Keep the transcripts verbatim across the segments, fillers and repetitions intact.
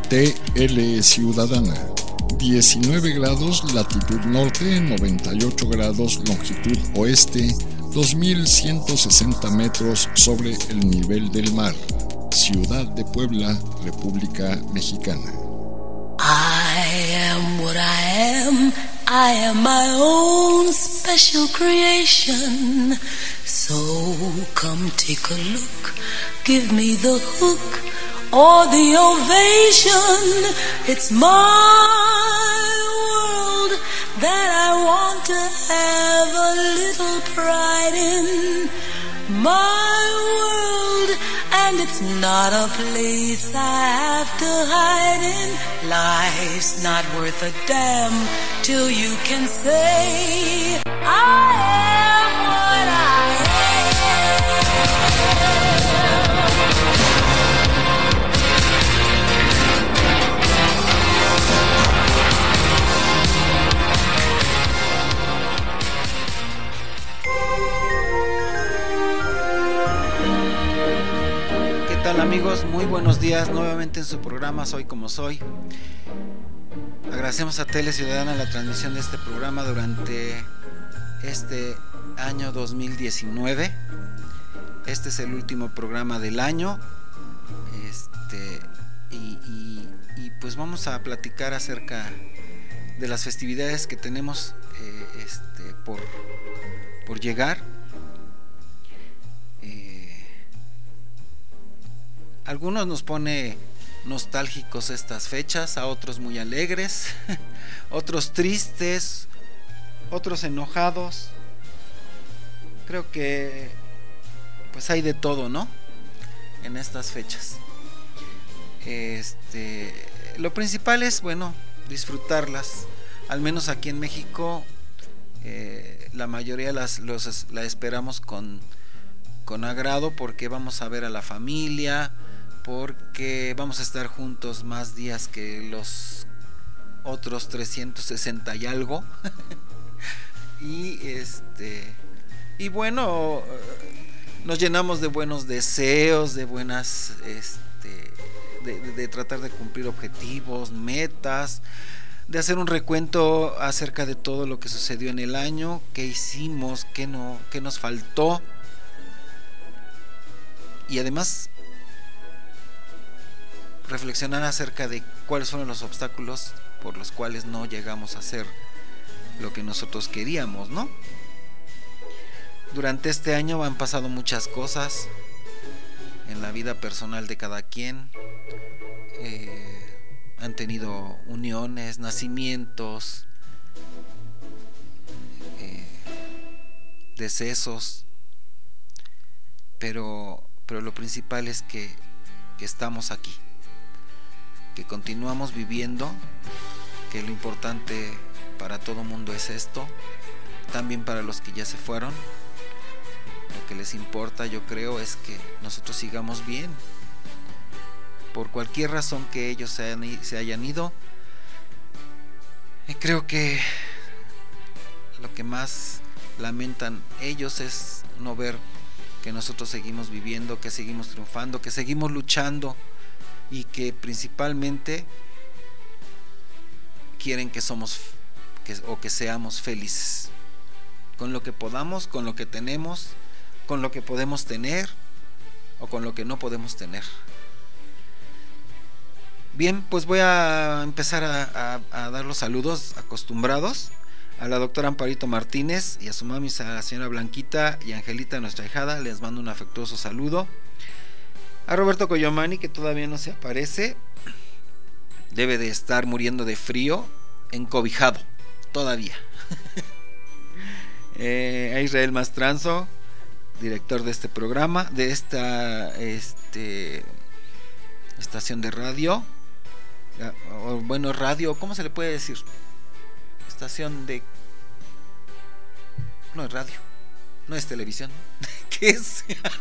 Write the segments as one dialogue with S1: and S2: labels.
S1: T L Ciudadana. diecinueve grados latitud norte, noventa y ocho grados longitud oeste, dos mil ciento sesenta metros sobre el nivel del mar. Ciudad de Puebla, República Mexicana.
S2: I am what I am. I am my own special creation. So come take a look. Give me the hook or the ovation. It's my world that I want to have a little pride in. My world, and it's not a place I have to hide in. Life's not worth a damn till you can say I am what I am.
S3: Hola amigos, muy buenos días nuevamente en su programa Soy Como Soy. Agradecemos a Tele Ciudadana la transmisión de este programa durante este año dos mil diecinueve. Este es el último programa del año. Este y, y, y pues vamos a platicar acerca de las festividades que tenemos eh, este, por, por llegar. Algunos nos pone nostálgicos estas fechas, a otros muy alegres, otros tristes, otros enojados. Creo que pues hay de todo, ¿no? En estas fechas. Este, lo principal es, bueno, disfrutarlas. Al menos aquí en México, eh, la mayoría las los, la esperamos con, con agrado porque vamos a ver a la familia, porque vamos a estar juntos más días que los otros trescientos sesenta y algo. y este y bueno, nos llenamos de buenos deseos, de buenas este de, de, de tratar de cumplir objetivos, metas, de hacer un recuento acerca de todo lo que sucedió en el año, qué hicimos, qué no, qué nos faltó. Y además reflexionar acerca de cuáles fueron los obstáculos por los cuales no llegamos a hacer lo que nosotros queríamos, ¿no? Durante este año han pasado muchas cosas en la vida personal de cada quien. Eh, han tenido uniones, nacimientos, eh, decesos, pero, pero lo principal es que, que estamos aquí, que continuamos viviendo, que lo importante para todo mundo es esto, también para los que ya se fueron. Lo que les importa, yo creo, es que nosotros sigamos bien, por cualquier razón que ellos se hayan, se hayan ido. Y creo que lo que más lamentan ellos es no ver que nosotros seguimos viviendo, que seguimos triunfando, que seguimos luchando, y que principalmente quieren que somos que, o que seamos felices con lo que podamos, con lo que tenemos, con lo que podemos tener o con lo que no podemos tener. Bien, pues voy a empezar a, a, a dar los saludos acostumbrados a la doctora Amparito Martínez y a su mami, a la señora Blanquita y Angelita, nuestra hijada. Les mando un afectuoso saludo. A Roberto Coyomani, que todavía no se aparece, debe de estar muriendo de frío, encobijado, todavía. eh, a Israel Mastranzo, director de este programa, de esta este, estación de radio, o bueno, radio, ¿cómo se le puede decir? Estación de... no es radio, no es televisión. ¿Qué es?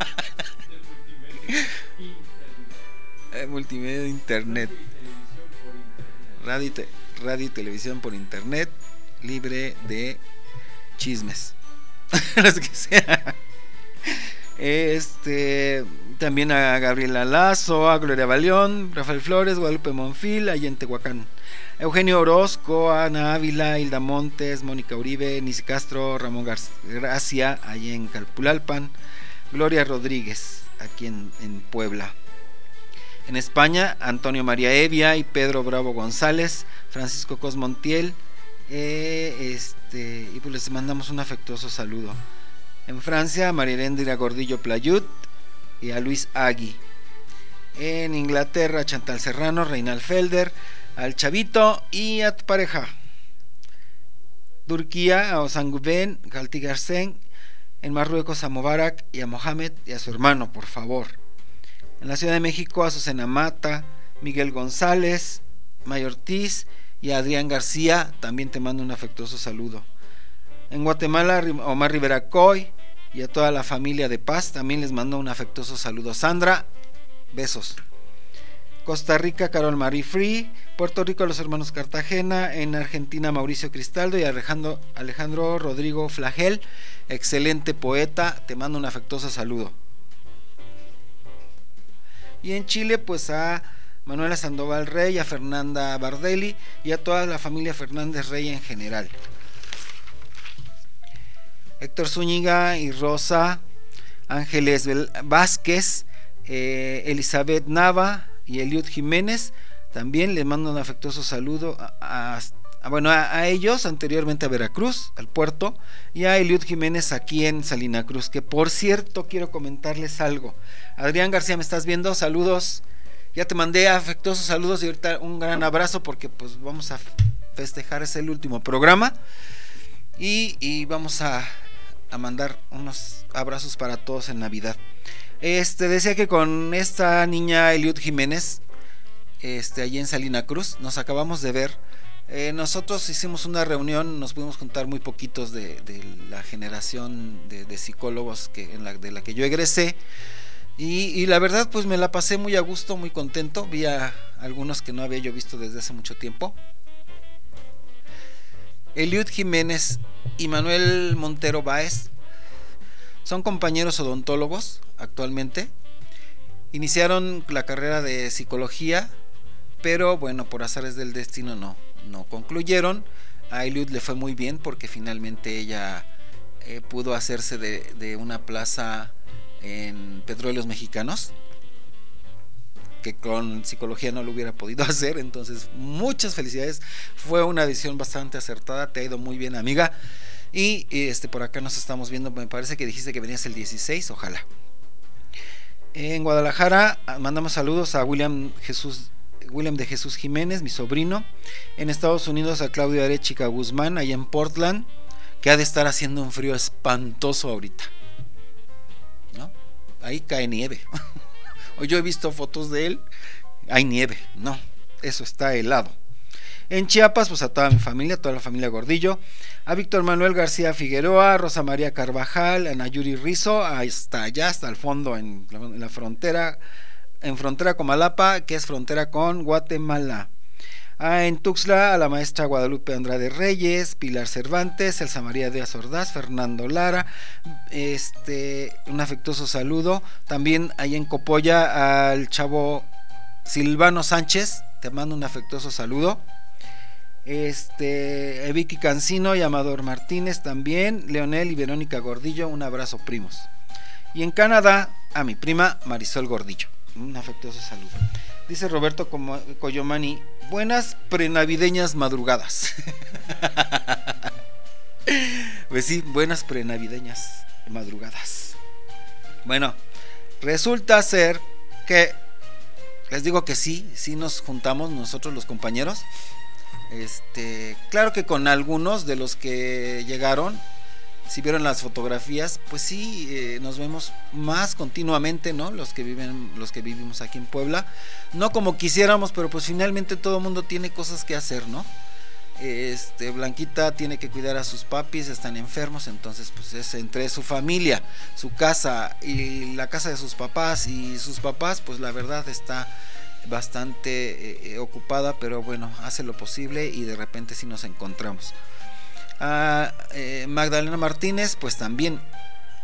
S3: Eh, multimedia, internet, radio, te, radio y televisión por internet, libre de chismes, los que sea. Este, también a Gabriela Lazo, a Gloria Baleón, Rafael Flores, Guadalupe Monfil, allá en Tehuacán. Eugenio Orozco, Ana Ávila, Hilda Montes, Mónica Uribe, Nisi Castro, Ramón Gar- Gracia, allá en Calpulalpan. Gloria Rodríguez, aquí en, en Puebla. En España, Antonio María Evia y Pedro Bravo González, Francisco Cosmontiel, eh, este, y pues les mandamos un afectuoso saludo. En Francia, a María Gordillo Playut y a Luis Agui. En Inglaterra, Chantal Serrano, Reinal Felder, al Chavito y a tu pareja. Turquía, a Ozan Guben, Galti Garcén. En Marruecos, a Mubarak y a Mohamed y a su hermano, por favor. En la Ciudad de México, a Susana Mata, Miguel González, May Ortiz y a Adrián García, también te mando un afectuoso saludo. En Guatemala, Omar Rivera Coy y a toda la familia de Paz, también les mando un afectuoso saludo. Sandra, besos. Costa Rica, Carol Marie Free. Puerto Rico, los hermanos Cartagena. En Argentina, Mauricio Cristaldo y Alejandro, Alejandro Rodrigo Flagel, excelente poeta, te mando un afectuoso saludo. Y en Chile, pues a Manuela Sandoval Rey, a Fernanda Bardelli y a toda la familia Fernández Rey en general. Héctor Zúñiga y Rosa Ángeles Vázquez, eh, Elizabeth Nava y Eliud Jiménez, también les mando un afectuoso saludo a, a, a, bueno, a, a ellos, anteriormente a Veracruz, al puerto, y a Eliud Jiménez aquí en Salina Cruz, que por cierto quiero comentarles algo. Adrián García, ¿me estás viendo? Saludos, ya te mandé afectuosos saludos y ahorita un gran abrazo porque pues vamos a festejar, es el último programa y, y vamos a, a mandar unos abrazos para todos en Navidad. Este, decía que con esta niña Eliud Jiménez, este, allí en Salina Cruz, nos acabamos de ver. Eh, nosotros hicimos una reunión, nos pudimos juntar muy poquitos de, de la generación de, de psicólogos que, en la, de la que yo egresé. Y, y la verdad, pues me la pasé muy a gusto, muy contento. Vi a algunos que no había yo visto desde hace mucho tiempo. Eliud Jiménez y Manuel Montero Báez son compañeros odontólogos actualmente. Iniciaron la carrera de psicología, pero bueno, por azares del destino no, no concluyeron. A Eliud le fue muy bien porque finalmente ella eh, pudo hacerse de, de una plaza en Petróleos Mexicanos, que con psicología no lo hubiera podido hacer. Entonces muchas felicidades, fue una decisión bastante acertada, te ha ido muy bien, amiga. Y este, por acá nos estamos viendo, me parece que dijiste que venías el dieciséis, ojalá. En Guadalajara mandamos saludos a William Jesús William de Jesús Jiménez, mi sobrino. En Estados Unidos a Claudio Arechica Guzmán, allá en Portland, que ha de estar haciendo un frío espantoso ahorita, ¿no? Ahí cae nieve. Hoy yo he visto fotos de él, hay nieve, no, eso está helado. En Chiapas, pues a toda mi familia, toda la familia Gordillo, a Víctor Manuel García Figueroa, a Rosa María Carvajal, a Nayuri Rizo, hasta allá, hasta el fondo, en la, en la frontera, en frontera con Malapa, que es frontera con Guatemala. Ah, en Tuxtla, a la maestra Guadalupe Andrade Reyes, Pilar Cervantes, Elsa María Díaz Ordaz, Fernando Lara, este, un afectuoso saludo. También ahí en Copolla al chavo Silvano Sánchez, te mando un afectuoso saludo. Este, Vicky Cancino y Amador Martínez también, Leonel y Verónica Gordillo, un abrazo, primos. Y en Canadá, a mi prima Marisol Gordillo, un afectuoso saludo. Dice Roberto Coyomani, buenas prenavideñas madrugadas. Pues sí, buenas prenavideñas madrugadas. Bueno, resulta ser que les digo que sí, sí nos juntamos nosotros los compañeros. Este, claro que con algunos de los que llegaron, si vieron las fotografías, pues sí, eh, nos vemos más continuamente, ¿no? Los que viven, los que vivimos aquí en Puebla, no como quisiéramos, pero pues finalmente todo el mundo tiene cosas que hacer, ¿no? Este, Blanquita tiene que cuidar a sus papis, están enfermos, entonces pues es entre su familia, su casa y la casa de sus papás y sus papás, pues la verdad está bastante eh, ocupada, pero bueno, hace lo posible y de repente sí nos encontramos. A eh, Magdalena Martínez, pues también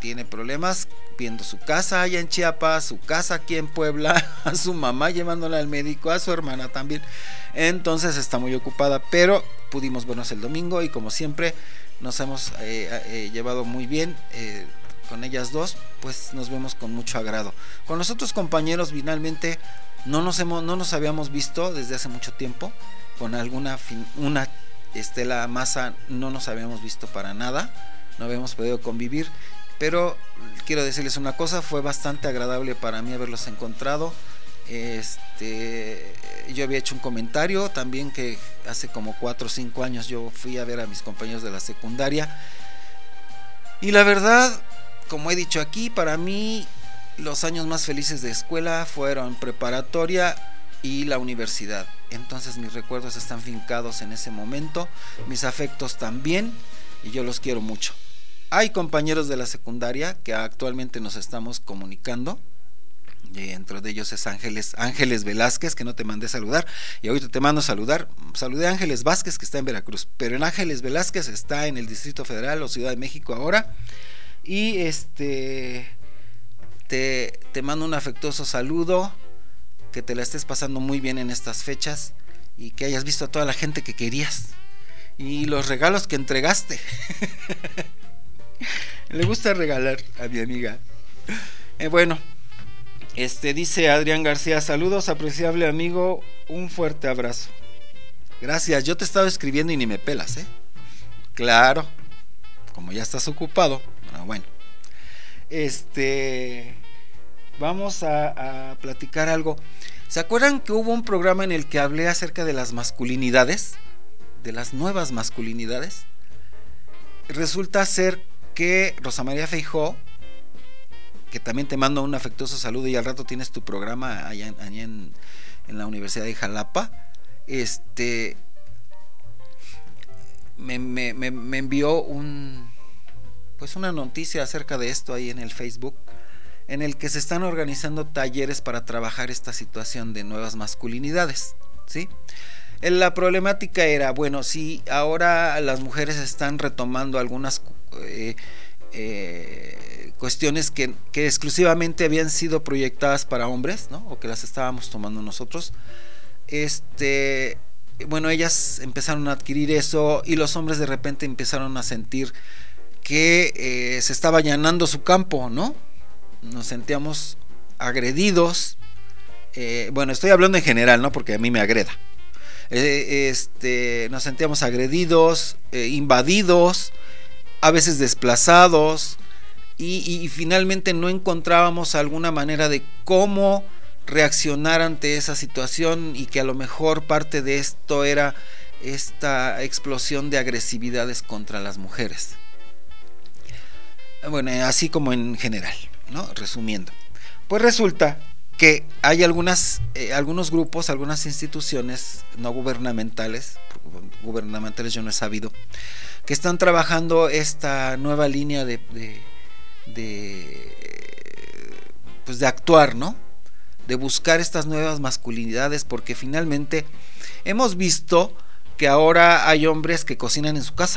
S3: tiene problemas viendo su casa allá en Chiapas, su casa aquí en Puebla, a su mamá llevándola al médico, a su hermana también. Entonces está muy ocupada, pero pudimos vernos el domingo y como siempre nos hemos eh, eh, llevado muy bien eh, con ellas dos, pues nos vemos con mucho agrado. Con los otros compañeros finalmente no nos hemos, no nos habíamos visto desde hace mucho tiempo. Con alguna fin, una Estela Maza no nos habíamos visto para nada, no habíamos podido convivir, pero quiero decirles una cosa, fue bastante agradable para mí haberlos encontrado. Este, yo había hecho un comentario también que hace como cuatro o cinco años yo fui a ver a mis compañeros de la secundaria y la verdad, como he dicho aquí, para mí los años más felices de escuela fueron preparatoria y la universidad. Entonces mis recuerdos están fincados en ese momento, mis afectos también, y yo los quiero mucho. Hay compañeros de la secundaria que actualmente nos estamos comunicando, y dentro de ellos es Ángeles, Ángeles Velázquez, que no te mandé saludar, y ahorita te mando a saludar. Saludé a Ángeles Vázquez, que está en Veracruz, pero en Ángeles Velázquez está en el Distrito Federal o Ciudad de México ahora, y este te, te mando un afectuoso saludo, que te la estés pasando muy bien en estas fechas y que hayas visto a toda la gente que querías y los regalos que entregaste. Le gusta regalar a mi amiga. Eh, bueno, este dice Adrián García, saludos apreciable amigo, un fuerte abrazo. Gracias, yo te estaba escribiendo y ni me pelas, ¿eh? Claro, como ya estás ocupado. Bueno, bueno. Este... Vamos a, a platicar algo. ¿Se acuerdan que hubo un programa en el que hablé acerca de las masculinidades? De las nuevas masculinidades. Resulta ser que Rosa María Feijó, que también te mando un afectuoso saludo y al rato tienes tu programa allá, en, allá en, en la Universidad de Jalapa, este me, me, me, me envió un pues una noticia acerca de esto ahí en el Facebook, en el que se están organizando talleres para trabajar esta situación de nuevas masculinidades, ¿sí? La problemática era, bueno, si ahora las mujeres están retomando algunas eh, eh, cuestiones que, que exclusivamente habían sido proyectadas para hombres, ¿no? O que las estábamos tomando nosotros, este, bueno, ellas empezaron a adquirir eso y los hombres de repente empezaron a sentir que eh, se estaba allanando su campo, ¿no? Nos sentíamos agredidos, eh, bueno, estoy hablando en general, ¿no? Porque a mí me agreda. Eh, este, nos sentíamos agredidos, eh, invadidos, a veces desplazados, y, y, y finalmente no encontrábamos alguna manera de cómo reaccionar ante esa situación, y que a lo mejor parte de esto era esta explosión de agresividades contra las mujeres. Bueno, así como en general, ¿no? Resumiendo, pues resulta que hay algunas, eh, algunos grupos, algunas instituciones no gubernamentales, gubernamentales yo no he sabido, que están trabajando esta nueva línea de, de, de, pues de actuar, ¿no? De buscar estas nuevas masculinidades, porque finalmente hemos visto que ahora hay hombres que cocinan en su casa.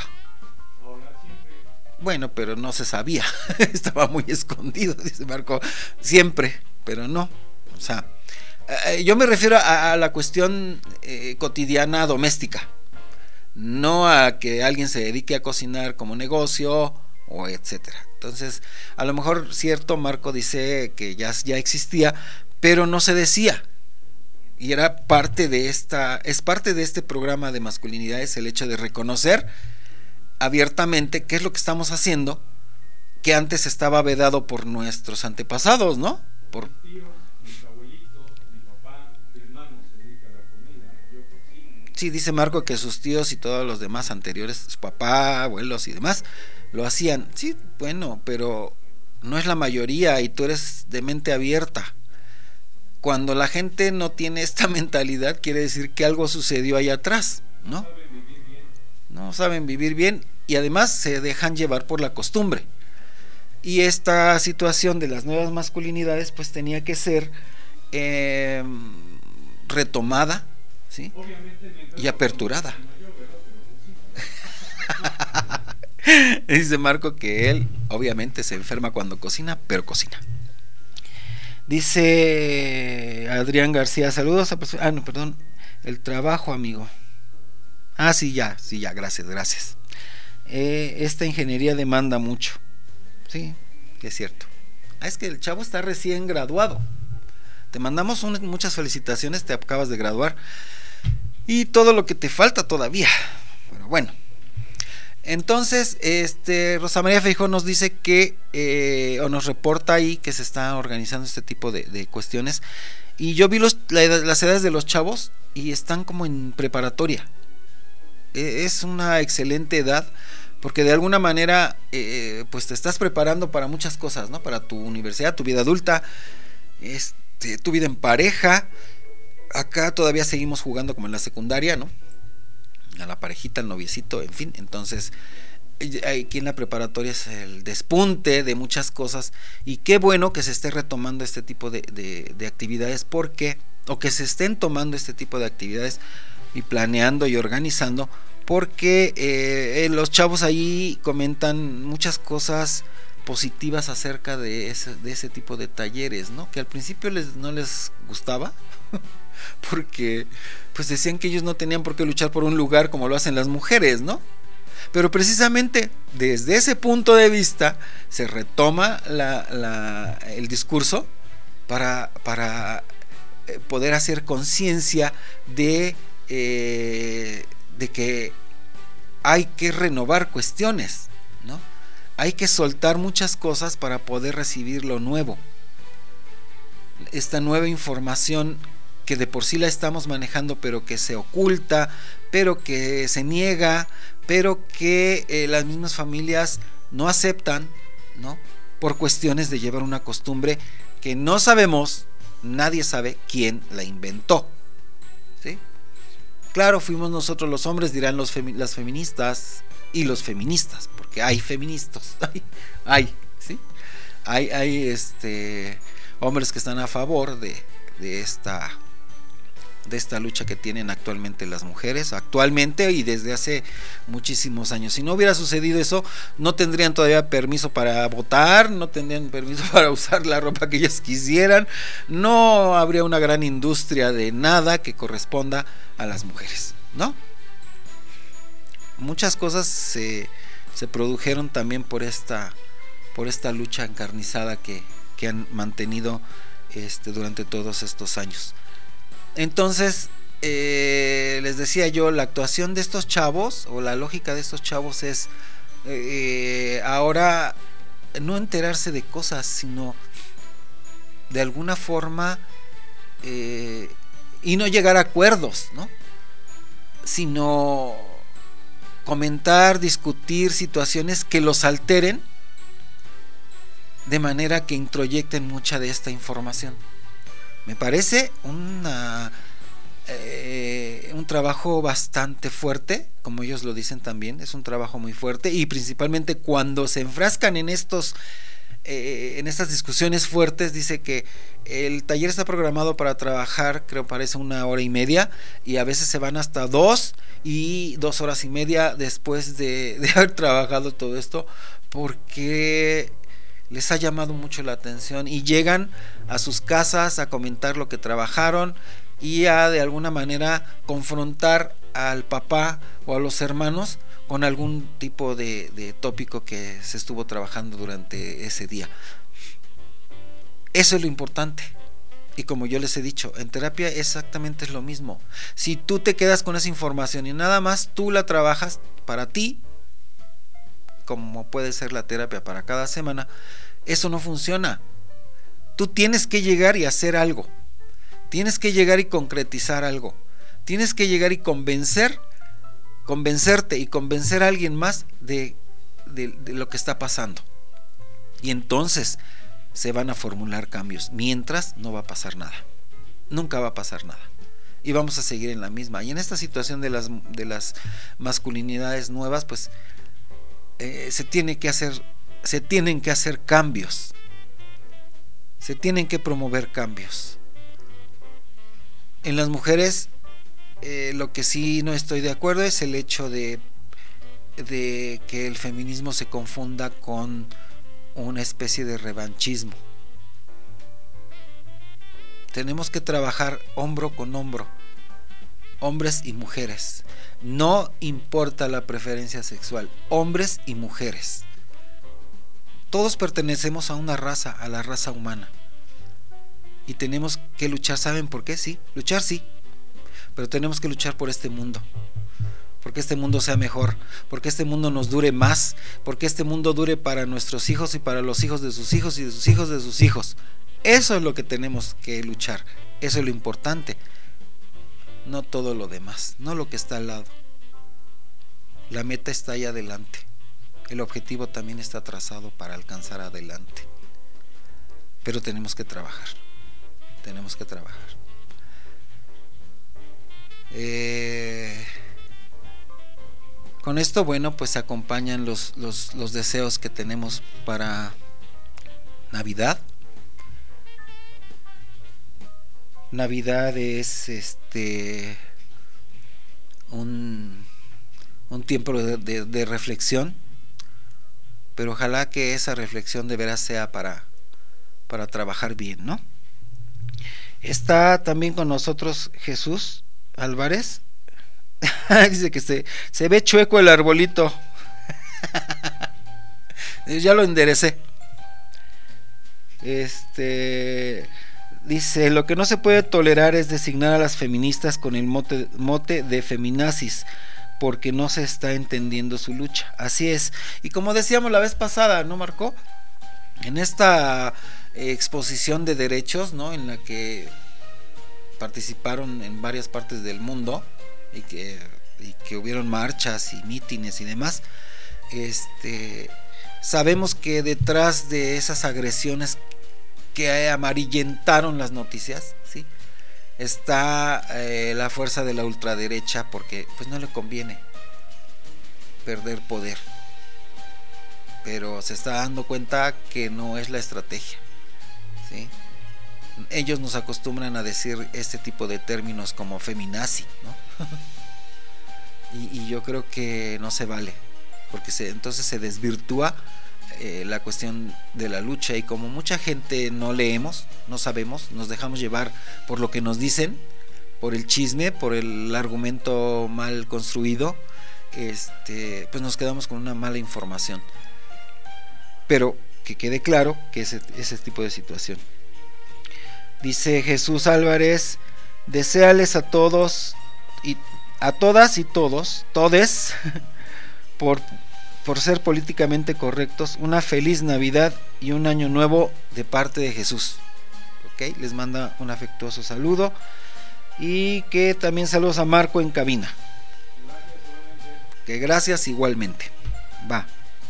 S3: Bueno, pero no se sabía, estaba muy escondido, dice Marco, siempre, pero no, o sea, eh, yo me refiero a, a la cuestión eh, cotidiana doméstica, no a que alguien se dedique a cocinar como negocio o etcétera. Entonces, a lo mejor cierto, Marco dice que ya, ya existía, pero no se decía, y era parte de esta, es parte de este programa de masculinidades, el hecho de reconocer abiertamente qué es lo que estamos haciendo, que antes estaba vedado por nuestros antepasados, ¿no? Por tíos, mis abuelitos, mi papá, mi hermano se dedica a la comida, yo cocino. Sí, dice Marco que sus tíos y todos los demás anteriores, su papá, abuelos y demás, lo hacían. Sí, bueno, pero no es la mayoría y tú eres de mente abierta. Cuando la gente no tiene esta mentalidad, quiere decir que algo sucedió ahí atrás, ¿no? No saben vivir bien y además se dejan llevar por la costumbre. Y esta situación de las nuevas masculinidades pues tenía que ser eh, retomada, ¿sí? Y aperturada. Dice Marco que él obviamente se enferma cuando cocina, pero cocina. Dice Adrián García, saludos a... Ah, no, perdón, el trabajo, amigo. Ah, sí, ya, sí, ya, gracias, gracias. Eh, esta ingeniería demanda mucho. Sí, es cierto. Ah, es que el chavo está recién graduado. Te mandamos un, muchas felicitaciones, te acabas de graduar. Y todo lo que te falta todavía. Pero bueno. Entonces, este Rosa María Feijó nos dice que, eh, o nos reporta ahí que se está organizando este tipo de, de cuestiones. Y yo vi los, la edad, las edades de los chavos y están como en preparatoria. Eh, es una excelente edad, porque de alguna manera, eh, pues te estás preparando para muchas cosas, ¿no? Para tu universidad, tu vida adulta, este, tu vida en pareja. Acá todavía seguimos jugando como en la secundaria, ¿no? A la parejita, al noviecito, en fin. Entonces aquí en la preparatoria es el despunte de muchas cosas, y qué bueno que se esté retomando este tipo de, de, de actividades, porque, o que se estén tomando este tipo de actividades y planeando y organizando, porque eh, los chavos ahí comentan muchas cosas positivas acerca de ese, de ese tipo de talleres, ¿no? Que al principio les, no les gustaba porque pues decían que ellos no tenían por qué luchar por un lugar como lo hacen las mujeres, ¿no? Pero precisamente desde ese punto de vista se retoma la, la, el discurso para, para poder hacer conciencia de, eh, de que hay que renovar cuestiones, ¿no? Hay que soltar muchas cosas para poder recibir lo nuevo. Esta nueva información que de por sí la estamos manejando, pero que se oculta, pero que se niega, pero que eh, las mismas familias no aceptan, ¿no? Por cuestiones de llevar una costumbre que no sabemos, nadie sabe quién la inventó, ¿sí? Claro, fuimos nosotros los hombres, dirán los femi- las feministas y los feministas, porque hay feministas, hay, hay, ¿sí? Hay, hay este, hombres que están a favor de, de esta de esta lucha que tienen actualmente las mujeres, actualmente y desde hace muchísimos años. Si no hubiera sucedido eso, no tendrían todavía permiso para votar, no tendrían permiso para usar la ropa que ellas quisieran, no habría una gran industria de nada que corresponda a las mujeres, ¿no? Muchas cosas se, se produjeron también por esta, por esta lucha encarnizada que, que han mantenido este, durante todos estos años. Entonces, eh, les decía yo, la actuación de estos chavos, o la lógica de estos chavos es eh, ahora no enterarse de cosas, sino de alguna forma eh, y no llegar a acuerdos, ¿no? Sino comentar, discutir situaciones que los alteren de manera que introyecten mucha de esta información. Me parece una, eh, un trabajo bastante fuerte, como ellos lo dicen también, es un trabajo muy fuerte, y principalmente cuando se enfrascan en estos eh, en estas discusiones fuertes. Dice que el taller está programado para trabajar, creo parece una hora y media, y a veces se van hasta dos y dos horas y media después de, de haber trabajado todo esto, porque les ha llamado mucho la atención y llegan a sus casas a comentar lo que trabajaron y a de alguna manera confrontar al papá o a los hermanos con algún tipo de, de tópico que se estuvo trabajando durante ese día. Eso es lo importante. Y como yo les he dicho, en terapia exactamente es lo mismo. Si tú te quedas con esa información y nada más tú la trabajas para ti, como puede ser la terapia para cada semana, eso no funciona. Tú tienes que llegar y hacer algo. Tienes que llegar y concretizar algo. Tienes que llegar y convencer, convencerte y convencer a alguien más de, de, de lo que está pasando. Y entonces se van a formular cambios. Mientras no va a pasar nada. Nunca va a pasar nada. Y vamos a seguir en la misma. Y en esta situación de las, de las masculinidades nuevas, pues Eh, se tiene que hacer, se tienen que hacer cambios, se tienen que promover cambios. En las mujeres, eh, lo que sí no estoy de acuerdo es el hecho de de que el feminismo se confunda con una especie de revanchismo. Tenemos que trabajar hombro con hombro, hombres y mujeres. No importa la preferencia sexual, hombres y mujeres. Todos pertenecemos a una raza, a la raza humana. Y tenemos que luchar, ¿saben por qué? Sí, luchar sí, pero tenemos que luchar por este mundo. Porque este mundo sea mejor, porque este mundo nos dure más, porque este mundo dure para nuestros hijos y para los hijos de sus hijos y de sus hijos de sus hijos. Eso es lo que tenemos que luchar, eso es lo importante, no todo lo demás, no lo que está al lado. La meta está ahí adelante, el objetivo también está trazado para alcanzar adelante, pero tenemos que trabajar, tenemos que trabajar. Eh... Con esto, bueno, pues se acompañan los, los, los deseos que tenemos para Navidad. Navidad es este un, un tiempo de, de, de reflexión, pero ojalá que esa reflexión de veras sea para, para trabajar bien, ¿no? Está también con nosotros Jesús Álvarez. Dice que se, se ve chueco el arbolito. Ya lo enderecé. Este dice: lo que no se puede tolerar es designar a las feministas con el mote, mote de feminazis, porque no se está entendiendo su lucha. Así es. Y como decíamos la vez pasada, ¿no, Marco? En esta eh, exposición de derechos, ¿no?, en la que participaron en varias partes del mundo, y que, y que hubieron marchas y mítines y demás, este, sabemos que detrás de esas agresiones que amarillentaron las noticias, ¿sí?, está eh, la fuerza de la ultraderecha, porque pues no le conviene perder poder, pero se está dando cuenta que no es la estrategia, ¿sí? Ellos nos acostumbran a decir este tipo de términos como feminazi, ¿no? y, y yo creo que no se vale, porque se, entonces se desvirtúa eh, la cuestión de la lucha, y como mucha gente no leemos, no sabemos, nos dejamos llevar por lo que nos dicen, por el chisme, por el argumento mal construido, este, pues nos quedamos con una mala información. Pero que quede claro que ese, ese tipo de situación. Dice Jesús Álvarez: deséales a todos y a todas y todos, todes, por, por ser políticamente correctos, una feliz Navidad y un año nuevo de parte de Jesús. Ok, les manda un afectuoso saludo, y que también saludos a Marco en cabina. Que gracias igualmente. Va.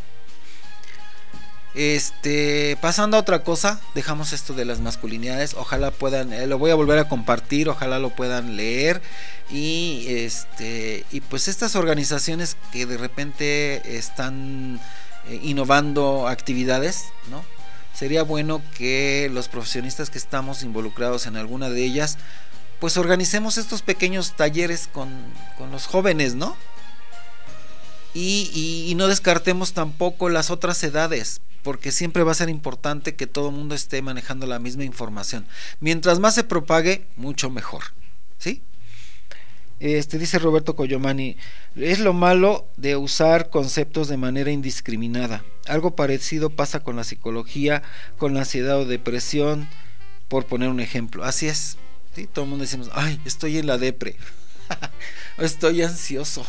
S3: Este, pasando a otra cosa, dejamos esto de las masculinidades. Ojalá puedan, eh, lo voy a volver a compartir, ojalá lo puedan leer. Y este, y pues estas organizaciones que de repente están eh, innovando actividades, ¿no? Sería bueno que los profesionistas que estamos involucrados en alguna de ellas, pues organicemos estos pequeños talleres con, con los jóvenes, ¿no? Y, y, y no descartemos tampoco las otras edades, porque siempre va a ser importante que todo el mundo esté manejando la misma información. Mientras más se propague, mucho mejor, ¿sí? Este, dice Roberto Coyomani: es lo malo de usar conceptos de manera indiscriminada. Algo parecido pasa con la psicología, con la ansiedad o depresión, por poner un ejemplo. Así es, ¿sí? Todo el mundo decimos: ay, estoy en la depre, estoy ansioso.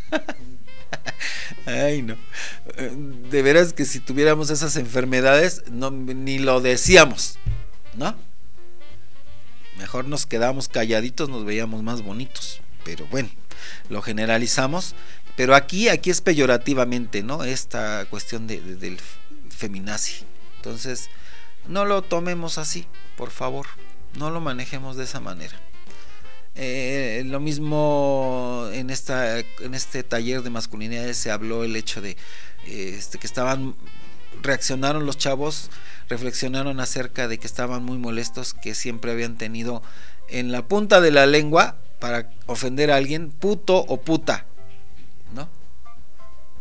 S3: Ay, no. De veras que si tuviéramos esas enfermedades, no, ni lo decíamos, ¿no? Mejor nos quedamos calladitos, nos veíamos más bonitos. Pero bueno, lo generalizamos. Pero aquí, aquí es peyorativamente, ¿no? Esta cuestión de, de, del feminazi. Entonces, no lo tomemos así, por favor. No lo manejemos de esa manera. Eh, lo mismo en esta en este taller de masculinidades se habló el hecho de eh, este, que estaban reaccionaron los chavos, reflexionaron acerca de que estaban muy molestos, que siempre habían tenido en la punta de la lengua para ofender a alguien puto o puta, ¿no?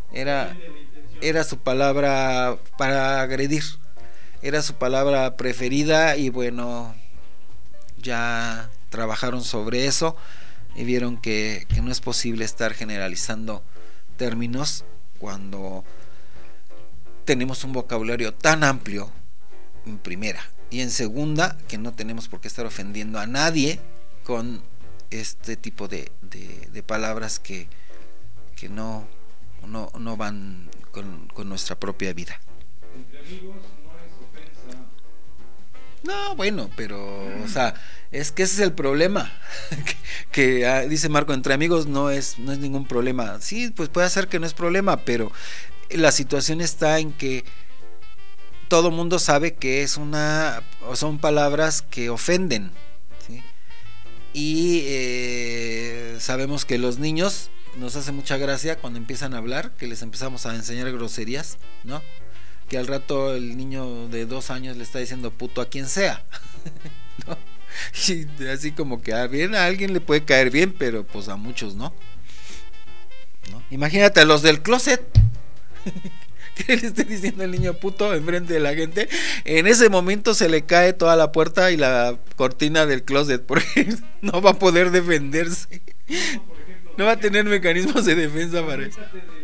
S3: Era, era su palabra para agredir. Era su palabra preferida y bueno, ya trabajaron sobre eso y vieron que, que no es posible estar generalizando términos cuando tenemos un vocabulario tan amplio en primera, y en segunda que no tenemos por qué estar ofendiendo a nadie con este tipo de, de, de palabras que, que no, no, no van con, con nuestra propia vida.
S4: Entre amigos no es ofensa.
S3: No, bueno, pero o sea, es que ese es el problema. que, que ah, dice Marco, entre amigos no es no es ningún problema. Sí, pues puede ser que no es problema, pero la situación está en que todo mundo sabe que es una o son palabras que ofenden, ¿sí? Y eh, sabemos que los niños nos hace mucha gracia cuando empiezan a hablar, que les empezamos a enseñar groserías, ¿no? Que al rato el niño de dos años le está diciendo puto a quien sea, ¿no? Y así como que a bien a alguien le puede caer bien, pero pues a muchos no, ¿no? Imagínate a los del closet que le esté diciendo el niño puto enfrente de la gente. En ese momento se le cae toda la puerta y la cortina del closet, porque no va a poder defenderse.
S4: No, por ejemplo,
S3: no va a tener mecanismos de defensa para eso.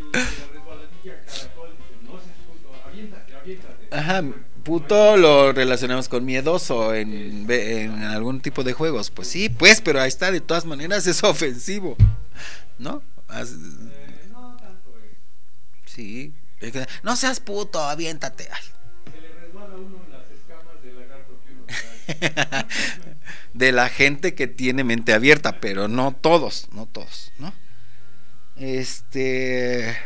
S3: Ajá, puto lo relacionamos con miedoso en, en algún tipo de juegos. Pues sí, pues, pero ahí está, de todas maneras es ofensivo, ¿no? As...
S4: Eh, no tanto, eh.
S3: Sí. No seas puto, aviéntate. Ay.
S4: Se le resbala a uno en las escamas del lagarto que uno trae.
S3: De la gente que tiene mente abierta, pero no todos, no todos, ¿no? Este...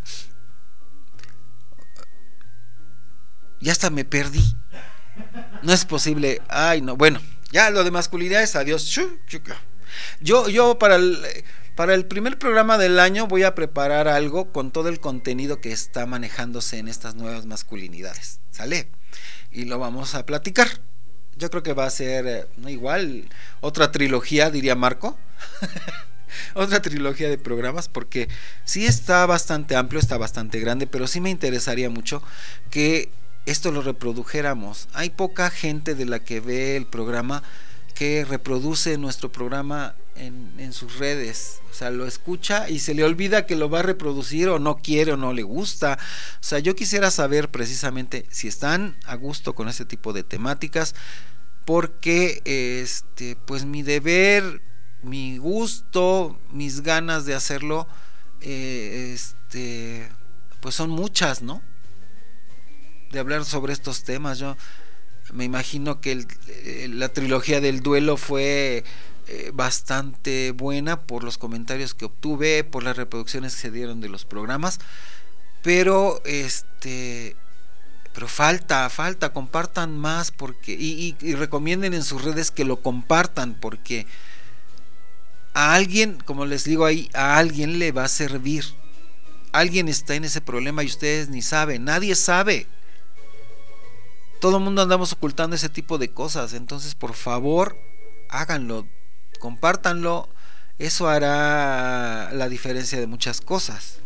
S3: Ya hasta me perdí. No es posible. Ay, no. Bueno, ya lo de masculinidades, adiós. Yo, yo para el, para el primer programa del año voy a preparar algo con todo el contenido que está manejándose en estas nuevas masculinidades. ¿Sale? Y lo vamos a platicar. Yo creo que va a ser no igual otra trilogía, diría Marco. Otra trilogía de programas, porque sí está bastante amplio, está bastante grande, pero sí me interesaría mucho que esto lo reprodujéramos. Hay poca gente de la que ve el programa que reproduce nuestro programa en, en sus redes. O sea, lo escucha y se le olvida que lo va a reproducir, o no quiere, o no le gusta. O sea, yo quisiera saber precisamente si están a gusto con este tipo de temáticas, porque este, pues mi deber, mi gusto, mis ganas de hacerlo, eh, este, pues son muchas, ¿no? De hablar sobre estos temas. Yo me imagino que el, la trilogía del duelo fue eh, bastante buena por los comentarios que obtuve, por las reproducciones que se dieron de los programas, pero este pero falta, falta, compartan más, porque y, y, y recomienden en sus redes que lo compartan, porque a alguien, como les digo ahí, a alguien le va a servir. Alguien está en ese problema y ustedes ni saben, nadie sabe. Todo el mundo andamos ocultando ese tipo de cosas. Entonces, por favor, háganlo, compártanlo. Eso hará la diferencia de muchas cosas.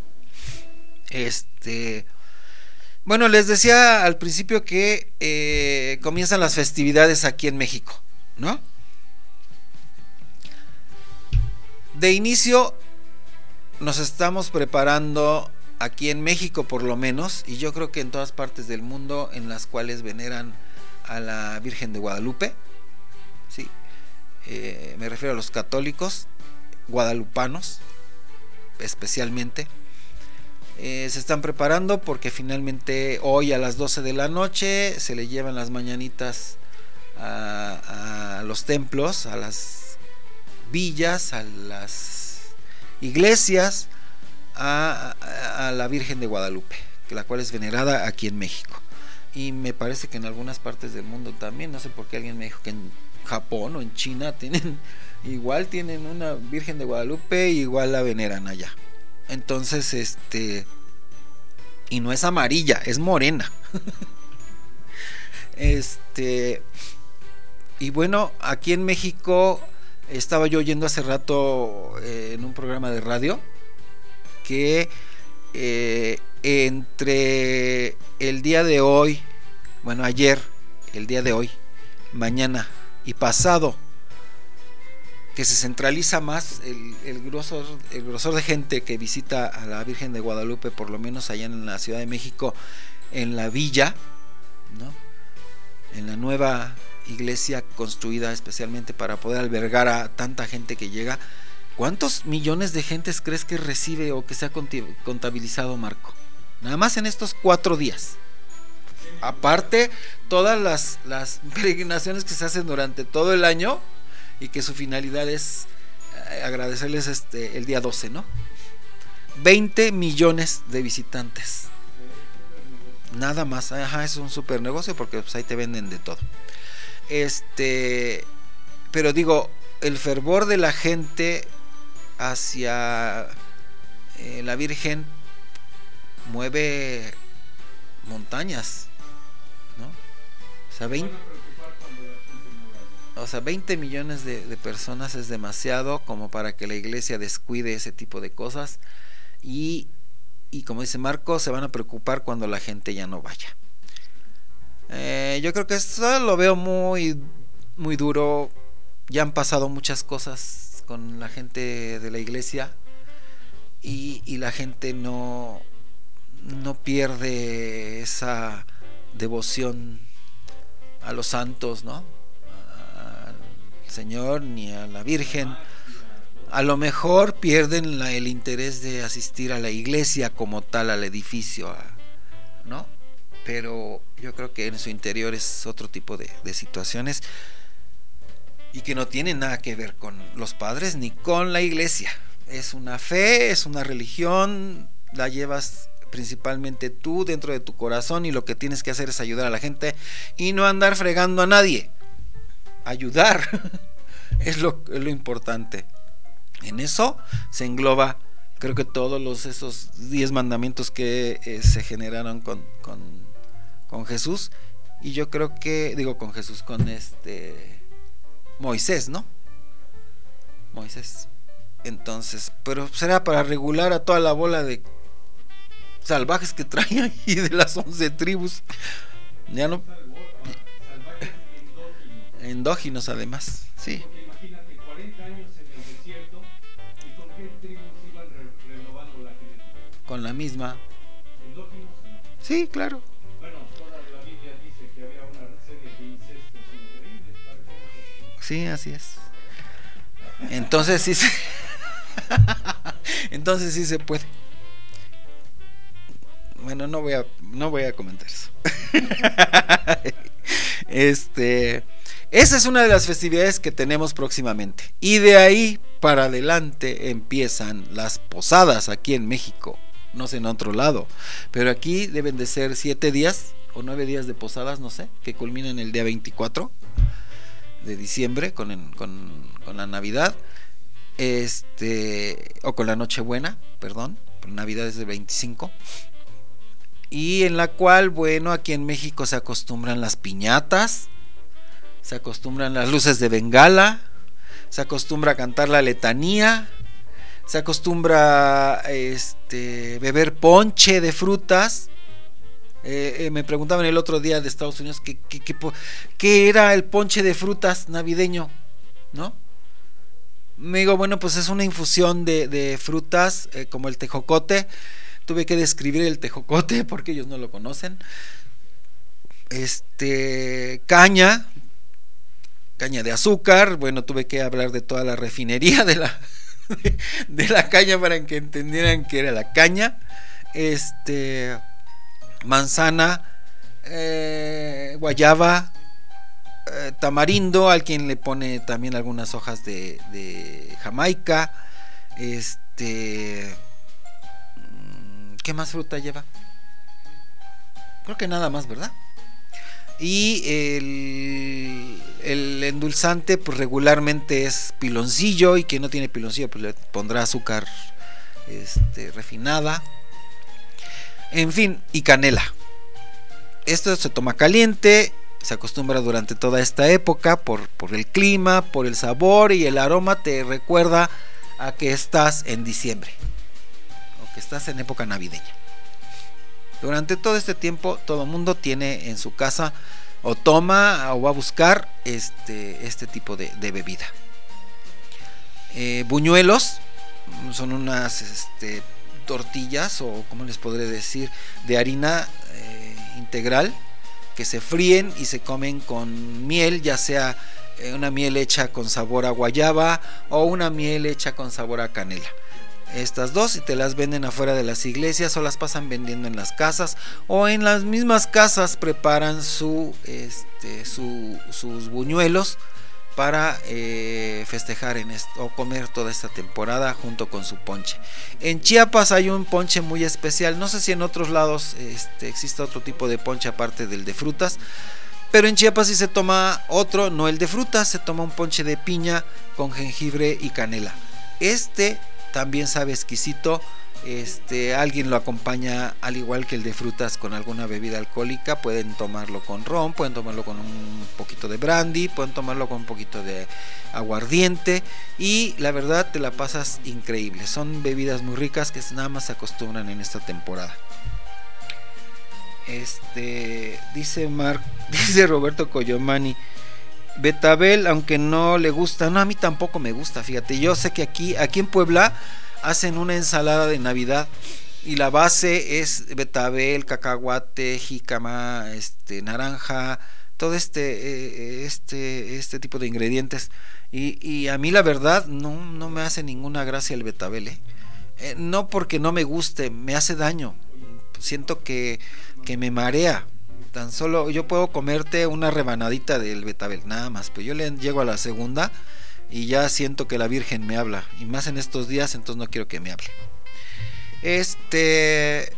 S3: Este, bueno, les decía al principio que eh, comienzan las festividades aquí en México, ¿no? De inicio nos estamos preparando aquí en México, por lo menos, y yo creo que en todas partes del mundo en las cuales veneran a la Virgen de Guadalupe, sí, eh, me refiero a los católicos guadalupanos especialmente, eh, se están preparando porque finalmente hoy a las doce de la noche se le llevan las mañanitas a, a los templos, a las villas, a las iglesias, A, a, a la Virgen de Guadalupe, la cual es venerada aquí en México, y me parece que en algunas partes del mundo también. No sé por qué alguien me dijo que en Japón o en China tienen igual tienen una Virgen de Guadalupe, igual la veneran allá. Entonces este y no es amarilla, es morena. este y bueno, aquí en México estaba yo oyendo hace rato eh, en un programa de radio que eh, entre el día de hoy, bueno, ayer, el día de hoy, mañana y pasado, que se centraliza más el, el, grosor, el grosor de gente que visita a la Virgen de Guadalupe, por lo menos allá en la Ciudad de México, en la villa, ¿no? En la nueva iglesia construida especialmente para poder albergar a tanta gente que llega. ¿Cuántos millones de gentes crees que recibe o que se ha contabilizado, Marco? Nada más en estos cuatro días. Aparte, todas las, las peregrinaciones que se hacen durante todo el año y que su finalidad es agradecerles este, el día doce, ¿no? veinte millones de visitantes. Nada más. Ajá, es un super negocio porque pues, ahí te venden de todo. Este, pero digo, el fervor de la gente hacia eh, la Virgen mueve montañas, ¿no? O sea, veinte, o sea, veinte millones de, de personas es demasiado como para que la iglesia descuide ese tipo de cosas y, y como dice Marco, se van a preocupar cuando la gente ya no vaya. Eh, yo creo que esto lo veo muy, muy duro. Ya han pasado muchas cosas con la gente de la iglesia y, y la gente no, no pierde esa devoción a los santos, ¿no? Al Señor ni a la Virgen. A lo mejor pierden la, el interés de asistir a la iglesia como tal, al edificio, ¿no? Pero yo creo que en su interior es otro tipo de, de situaciones y que no tienen nada que ver con los padres ni con la iglesia. Es una fe, es una religión, la llevas principalmente tú dentro de tu corazón y lo que tienes que hacer es ayudar a la gente y no andar fregando a nadie. Ayudar es lo, es lo importante. En eso se engloba, creo que todos los esos diez mandamientos que eh, se generaron con, con, con Jesús, y yo creo que, digo con Jesús, con este Moisés, ¿no? Moisés. Entonces, pero será para regular a toda la bola de salvajes que trae ahí de las once tribus. Ya no.
S4: Salvajes endógenos.
S3: Endógenos además, sí.
S4: Porque imagínate, cuarenta años en el desierto, ¿y con qué tribus iban re renovando la genética?
S3: Con la misma.
S4: ¿Endógenos o no?
S3: Sí, claro.
S4: Bueno, toda la Biblia dice que había una serie de incestos increíbles, parece.
S3: Sí, así es. Entonces sí se Entonces sí se puede. Bueno, no voy a no voy a comentar eso. Este, esa es una de las festividades que tenemos próximamente. Y de ahí para adelante empiezan las posadas aquí en México. No sé en otro lado, pero aquí deben de ser siete días o nueve días de posadas, no sé, que culminan el día veinticuatro de diciembre con, el, con, con la Navidad, este, o con la Nochebuena, perdón, Navidad es de veinticinco, y en la cual, bueno, aquí en México se acostumbran las piñatas, se acostumbran las luces de bengala, se acostumbra a cantar la letanía, se acostumbra este, beber ponche de frutas. Eh, eh, me preguntaban el otro día de Estados Unidos que, que, que, qué era el ponche de frutas navideño, ¿no? Me digo, bueno, pues es una infusión de, de frutas eh, como el tejocote. Tuve que describir el tejocote porque ellos no lo conocen. Este, caña, caña de azúcar. Bueno, tuve que hablar de toda la refinería de la de, de la caña para que entendieran que era la caña. Este, manzana, eh, guayaba, eh, tamarindo, al quien le pone también algunas hojas de, de Jamaica. Este, ¿qué más fruta lleva? Creo que nada más, ¿verdad? Y el, el endulzante pues regularmente es piloncillo, y quien no tiene piloncillo pues le pondrá azúcar este, refinada, en fin, y canela. Esto se toma caliente, se acostumbra durante toda esta época por, por el clima, por el sabor, y el aroma te recuerda a que estás en diciembre. que estás en época navideña. Durante todo este tiempo todo el mundo tiene en su casa o toma o va a buscar este, este tipo de, de bebida. Eh, buñuelos son unas este, tortillas, o como les podré decir, de harina eh, integral, que se fríen y se comen con miel, ya sea eh, una miel hecha con sabor a guayaba o una miel hecha con sabor a canela. Estas dos, y te las venden afuera de las iglesias o las pasan vendiendo en las casas, o en las mismas casas preparan su, este, su, sus buñuelos para eh, festejar en esto, o comer toda esta temporada junto con su ponche. En Chiapas hay un ponche muy especial, no sé si en otros lados este, existe otro tipo de ponche aparte del de frutas, pero en Chiapas sí se toma otro, no el de frutas, se toma un ponche de piña con jengibre y canela. Este también sabe exquisito. Este, alguien lo acompaña al igual que el de frutas con alguna bebida alcohólica. Pueden tomarlo con ron, pueden tomarlo con un poquito de brandy, pueden tomarlo con un poquito de aguardiente, y la verdad te la pasas increíble. Son bebidas muy ricas que nada más se acostumbran en esta temporada. Este, dice Mar, dice Roberto Coyomani, betabel, aunque no le gusta, no, a mí tampoco me gusta, fíjate. Yo sé que aquí, aquí en Puebla hacen una ensalada de Navidad y la base es betabel, cacahuate, jícama, este, naranja, todo este, eh, este, este tipo de ingredientes. Y, y a mí la verdad no, no me hace ninguna gracia el betabel, ¿eh? Eh, no porque no me guste, me hace daño. Siento que, que me marea. Tan solo yo puedo comerte una rebanadita del betabel, nada más, pero yo le llego a la segunda y ya siento que la Virgen me habla, y más en estos días, entonces no quiero que me hable. Este,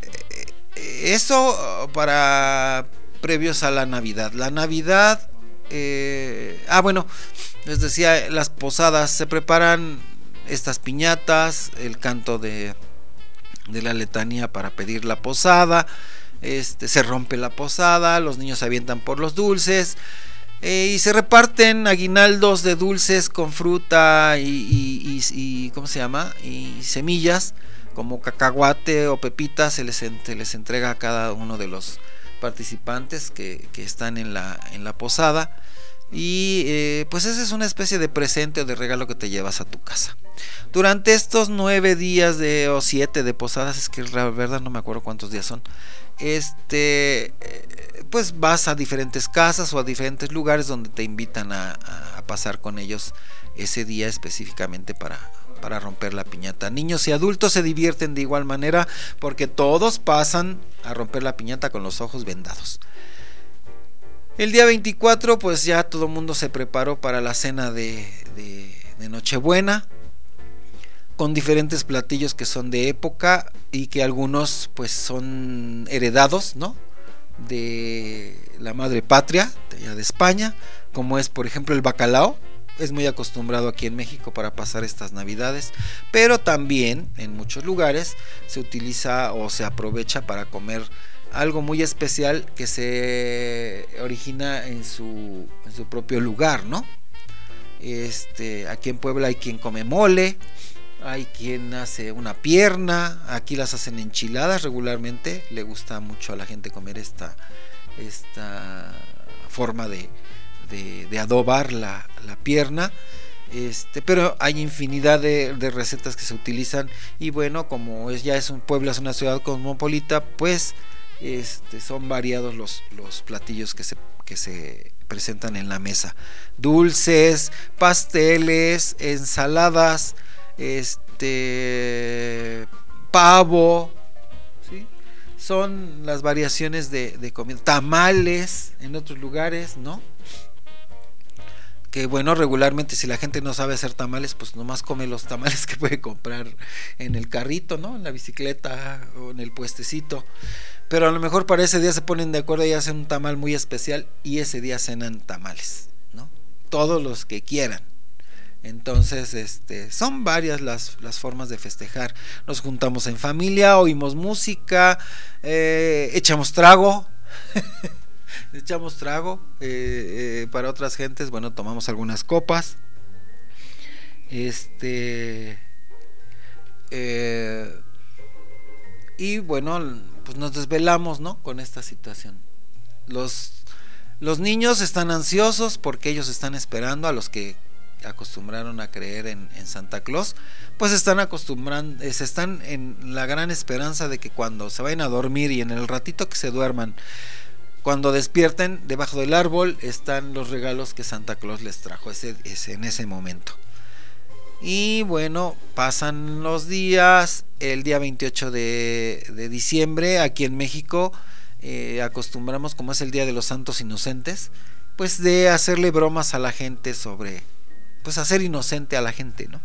S3: eso para previos a la Navidad. La Navidad, eh, ah bueno, les decía, las posadas, se preparan estas piñatas, el canto de, de la letanía para pedir la posada. Este, se rompe la posada, los niños se avientan por los dulces, eh, y se reparten aguinaldos de dulces con fruta y, y, y, y ¿cómo se llama? Y semillas como cacahuate o pepitas. Se les, se les entrega a cada uno de los participantes que, que están en la, en la posada, y eh, pues esa es una especie de presente o de regalo que te llevas a tu casa. Durante estos nueve días de, o siete de posadas, es que la verdad no me acuerdo cuántos días son, este pues vas a diferentes casas o a diferentes lugares donde te invitan a, a pasar con ellos ese día específicamente para, para romper la piñata. Niños y adultos se divierten de igual manera, porque todos pasan a romper la piñata con los ojos vendados. El día veinticuatro pues ya todo el mundo se preparó para la cena de, de, de Nochebuena, con diferentes platillos que son de época y que algunos pues son heredados, ¿no?, de la madre patria, de allá de España, como es por ejemplo el bacalao. Es muy acostumbrado aquí en México para pasar estas navidades, pero también en muchos lugares se utiliza o se aprovecha para comer algo muy especial que se origina en su, en su propio lugar, ¿no? Este, aquí en Puebla hay quien come mole, hay quien hace una pierna, aquí las hacen enchiladas regularmente. Le gusta mucho a la gente comer esta, esta forma de, de, de adobar la, la pierna. Este, pero hay infinidad de, de recetas que se utilizan, y bueno, como es, ya es un Puebla, es una ciudad cosmopolita, pues este, son variados los, los platillos que se, que se presentan en la mesa: dulces, pasteles, ensaladas, este, pavo, ¿sí? Son las variaciones de, de comida. Tamales en otros lugares, ¿no? Que bueno, regularmente si la gente no sabe hacer tamales, pues nomás come los tamales que puede comprar en el carrito, ¿no?, en la bicicleta o en el puestecito. Pero a lo mejor para ese día se ponen de acuerdo y hacen un tamal muy especial, y ese día cenan tamales, ¿no?, todos los que quieran. Entonces, este, son varias las, las formas de festejar. Nos juntamos en familia, oímos música, eh, echamos trago. echamos trago eh, eh, para otras gentes, bueno, tomamos algunas copas. Este, eh, y bueno, pues nos desvelamos, ¿no? Con esta situación. Los, los niños están ansiosos porque ellos están esperando, a los que acostumbraron a creer en, en Santa Claus, pues están acostumbrando, se están en la gran esperanza de que cuando se vayan a dormir y en el ratito que se duerman, cuando despierten, debajo del árbol están los regalos que Santa Claus les trajo ese, ese, en ese momento. Y bueno, pasan los días. El día veintiocho de, de diciembre, aquí en México, eh, acostumbramos, como es el Día de los Santos Inocentes, pues de hacerle bromas a la gente sobre, pues hacer inocente a la gente, ¿no?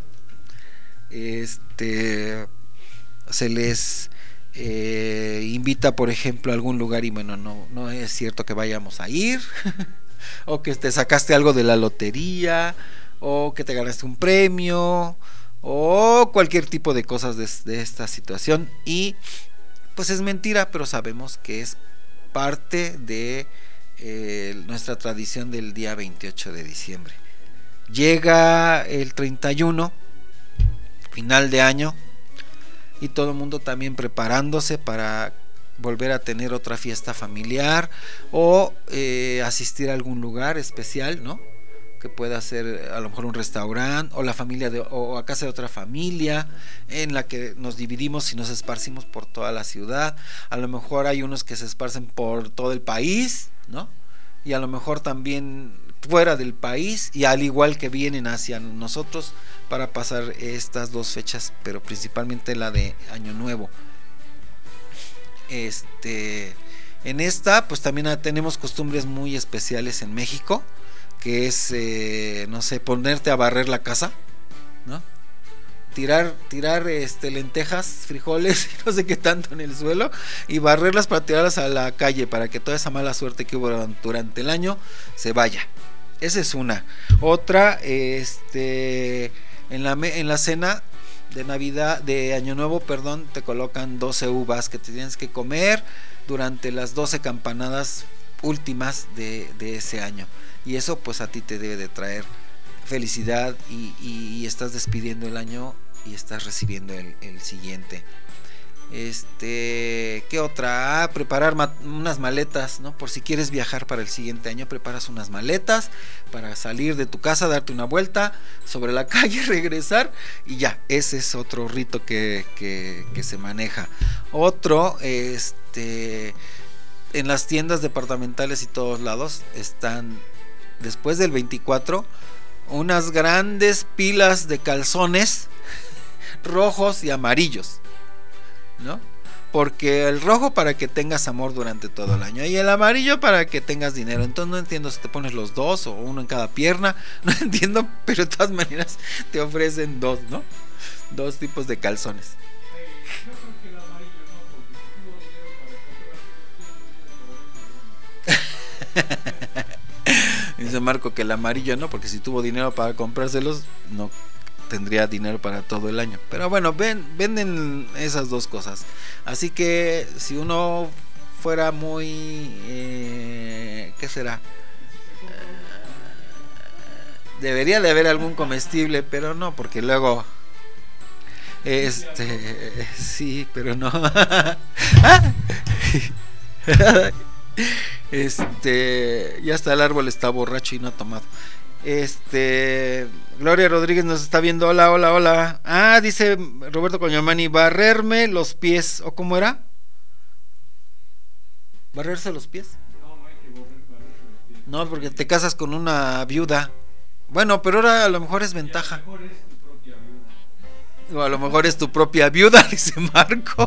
S3: Este, se les eh, invita, por ejemplo, a algún lugar y bueno, no, no es cierto que vayamos a ir, o que te sacaste algo de la lotería, o que te ganaste un premio, o cualquier tipo de cosas de, de esta situación, y pues es mentira, pero sabemos que es parte de eh, nuestra tradición del día veintiocho de diciembre. Llega el treinta y uno, final de año, y todo el mundo también preparándose para volver a tener otra fiesta familiar o eh, asistir a algún lugar especial, ¿no? Que pueda ser a lo mejor un restaurante o la familia de, o a casa de otra familia en la que nos dividimos y nos esparcimos por toda la ciudad. A lo mejor hay unos que se esparcen por todo el país, ¿no? Y a lo mejor también fuera del país, y al igual que vienen hacia nosotros para pasar estas dos fechas, pero principalmente la de Año Nuevo. Este, en esta pues también tenemos costumbres muy especiales en México, que es, eh, no sé, ponerte a barrer la casa, ¿no? Tirar, tirar este, lentejas, frijoles y no sé qué tanto en el suelo y barrerlas para tirarlas a la calle para que toda esa mala suerte que hubo durante el año se vaya. Esa es una. Otra, este, en la, en la cena de Navidad, de Año Nuevo, perdón, te colocan doce uvas que te tienes que comer durante las doce campanadas últimas de, de ese año. Y eso pues a ti te debe de traer felicidad y, y, y estás despidiendo el año y estás recibiendo el, el siguiente. Este, ¿qué otra? Ah, preparar ma- unas maletas, ¿no? Por si quieres viajar para el siguiente año, preparas unas maletas para salir de tu casa, darte una vuelta sobre la calle, regresar y ya. Ese es otro rito que, que, que se maneja. Otro, este, en las tiendas departamentales y todos lados están, después del veinticuatro, unas grandes pilas de calzones rojos y amarillos, ¿no? Porque el rojo para que tengas amor durante todo el año y el amarillo para que tengas dinero. Entonces no entiendo si te pones los dos o uno en cada pierna, no entiendo, pero de todas maneras te ofrecen dos, ¿no? Dos tipos de calzones. Dice Marco que el amarillo no, porque si tuvo dinero para comprárselos no tendría dinero para todo el año. Pero bueno, ven, venden esas dos cosas. Así que si uno fuera muy eh, ¿qué será? Eh, debería de haber algún comestible, pero no, porque luego este sí, pero no. Este, ya hasta el árbol está borracho y no ha tomado. Este, Gloria Rodríguez nos está viendo. Hola, hola, hola. Ah, dice Roberto Coñamani, barrerme los pies. ¿O cómo era? ¿Barrerse los pies?
S4: No, no hay que borrar, barrerse los pies.
S3: No, porque te casas con una viuda. Bueno, pero ahora a lo mejor es ventaja.
S4: A lo mejor es tu propia viuda.
S3: O a lo mejor es tu propia viuda, dice Marco.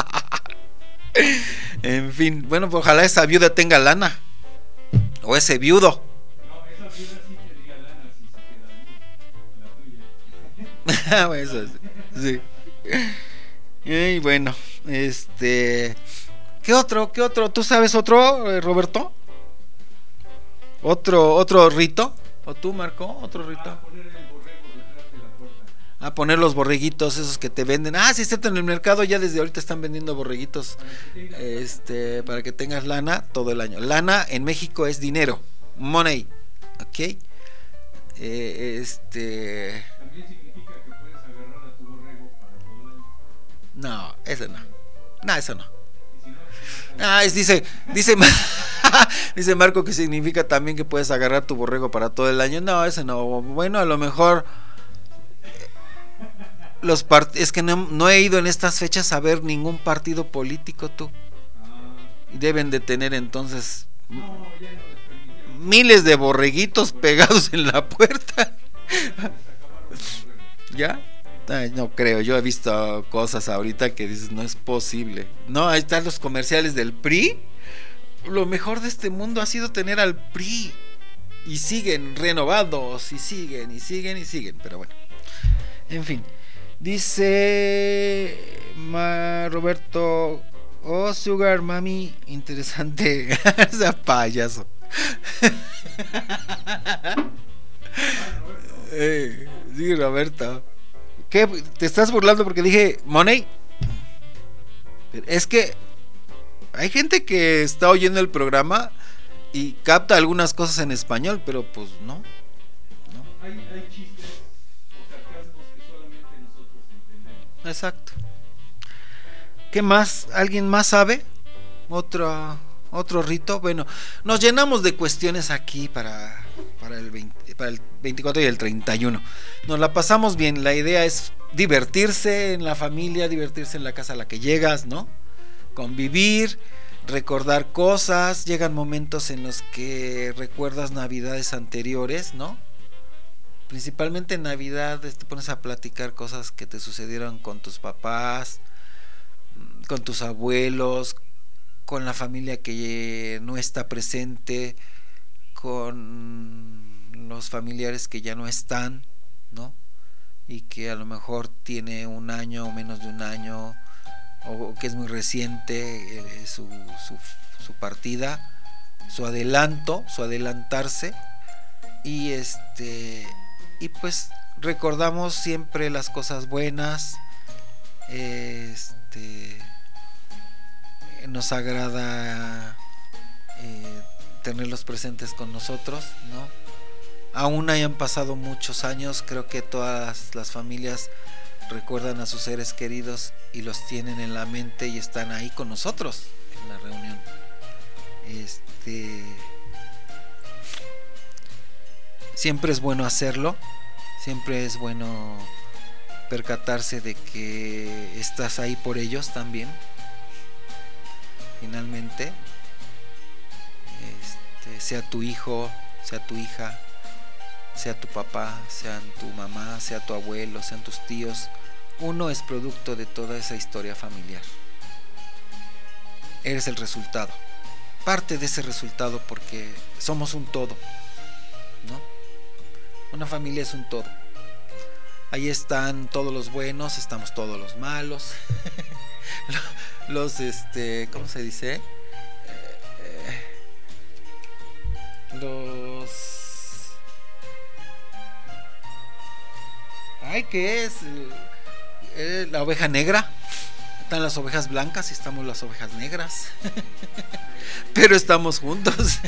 S3: En fin, bueno, pues ojalá esa viuda tenga lana. O ese viudo.
S4: No, esa viuda sí tendría lana si se queda viuda. La tuya.
S3: Eso es, sí. Y bueno, este, ¿qué otro? ¿Qué otro? ¿Tú sabes otro, eh, Roberto? ¿Otro otro rito? ¿O tú, Marco? ¿Otro rito?
S4: Ah, poner el borrego detrás de la puerta.
S3: A poner los borreguitos esos que te venden. Ah, sí, está en el mercado, ya desde ahorita están vendiendo borreguitos. Este, para que tengas lana todo el año. Lana en México es dinero, money, ¿ok? Eh, este,
S4: También significa que puedes agarrar a tu borrego para todo el año.
S3: no, ese no. No, eso no. Ah, es, dice, dice, dice Marco que significa también que puedes agarrar tu borrego para todo el año. No, eso no. Bueno, a lo mejor los part- es que no, no he ido en estas fechas a ver ningún partido político, tú. Y deben de tener entonces miles de borreguitos pegados en la puerta. ¿Ya? Ay, no creo, yo he visto cosas ahorita que dices, no es posible. No, ahí están los comerciales del P R I. Lo mejor de este mundo ha sido tener al P R I. Y siguen renovados, y siguen, y siguen, y siguen. Pero bueno, en fin. Dice Ma Roberto, oh, Sugar Mami, interesante. Esa payaso. eh, sí, Roberto. ¿Qué? ¿Te estás burlando porque dije Money? Es que hay gente que está oyendo el programa y capta algunas cosas en español, pero pues no. no.
S4: Hay, hay chistes o sarcasmos que solamente nosotros entendemos.
S3: Exacto. ¿Qué más? ¿Alguien más sabe? Otro, otro rito. Bueno, nos llenamos de cuestiones aquí para, para, el veinte, para el veinticuatro y el treinta y uno. Nos la pasamos bien. La idea es divertirse en la familia, divertirse en la casa a la que llegas, ¿no? Convivir, recordar cosas. Llegan momentos en los que recuerdas navidades anteriores, ¿no? Principalmente en Navidad te pones a platicar cosas que te sucedieron con tus papás, con tus abuelos, con la familia que no está presente, con los familiares que ya no están, ¿no? Y que a lo mejor tiene un año o menos de un año, o que es muy reciente eh, su, su, su partida, su adelanto, su adelantarse, y este y pues recordamos siempre las cosas buenas. Este nos agrada eh, tenerlos presentes con nosotros, ¿no? Aún hayan pasado muchos años, creo que todas las familias recuerdan a sus seres queridos y los tienen en la mente y están ahí con nosotros en la reunión. Este siempre es bueno hacerlo, siempre es bueno percatarse de que estás ahí por ellos también. Finalmente, este, sea tu hijo, sea tu hija, sea tu papá, sean tu mamá, sea tu abuelo, sean tus tíos, uno es producto de toda esa historia familiar. Eres el resultado, parte de ese resultado, porque somos un todo, ¿no? Una familia es un todo. Ahí están todos los buenos, estamos todos los malos. Los, este, ¿cómo se dice? Eh, eh, los... Ay, ¿qué es? Eh, la oveja negra. Están las ovejas blancas y estamos las ovejas negras. Pero estamos juntos.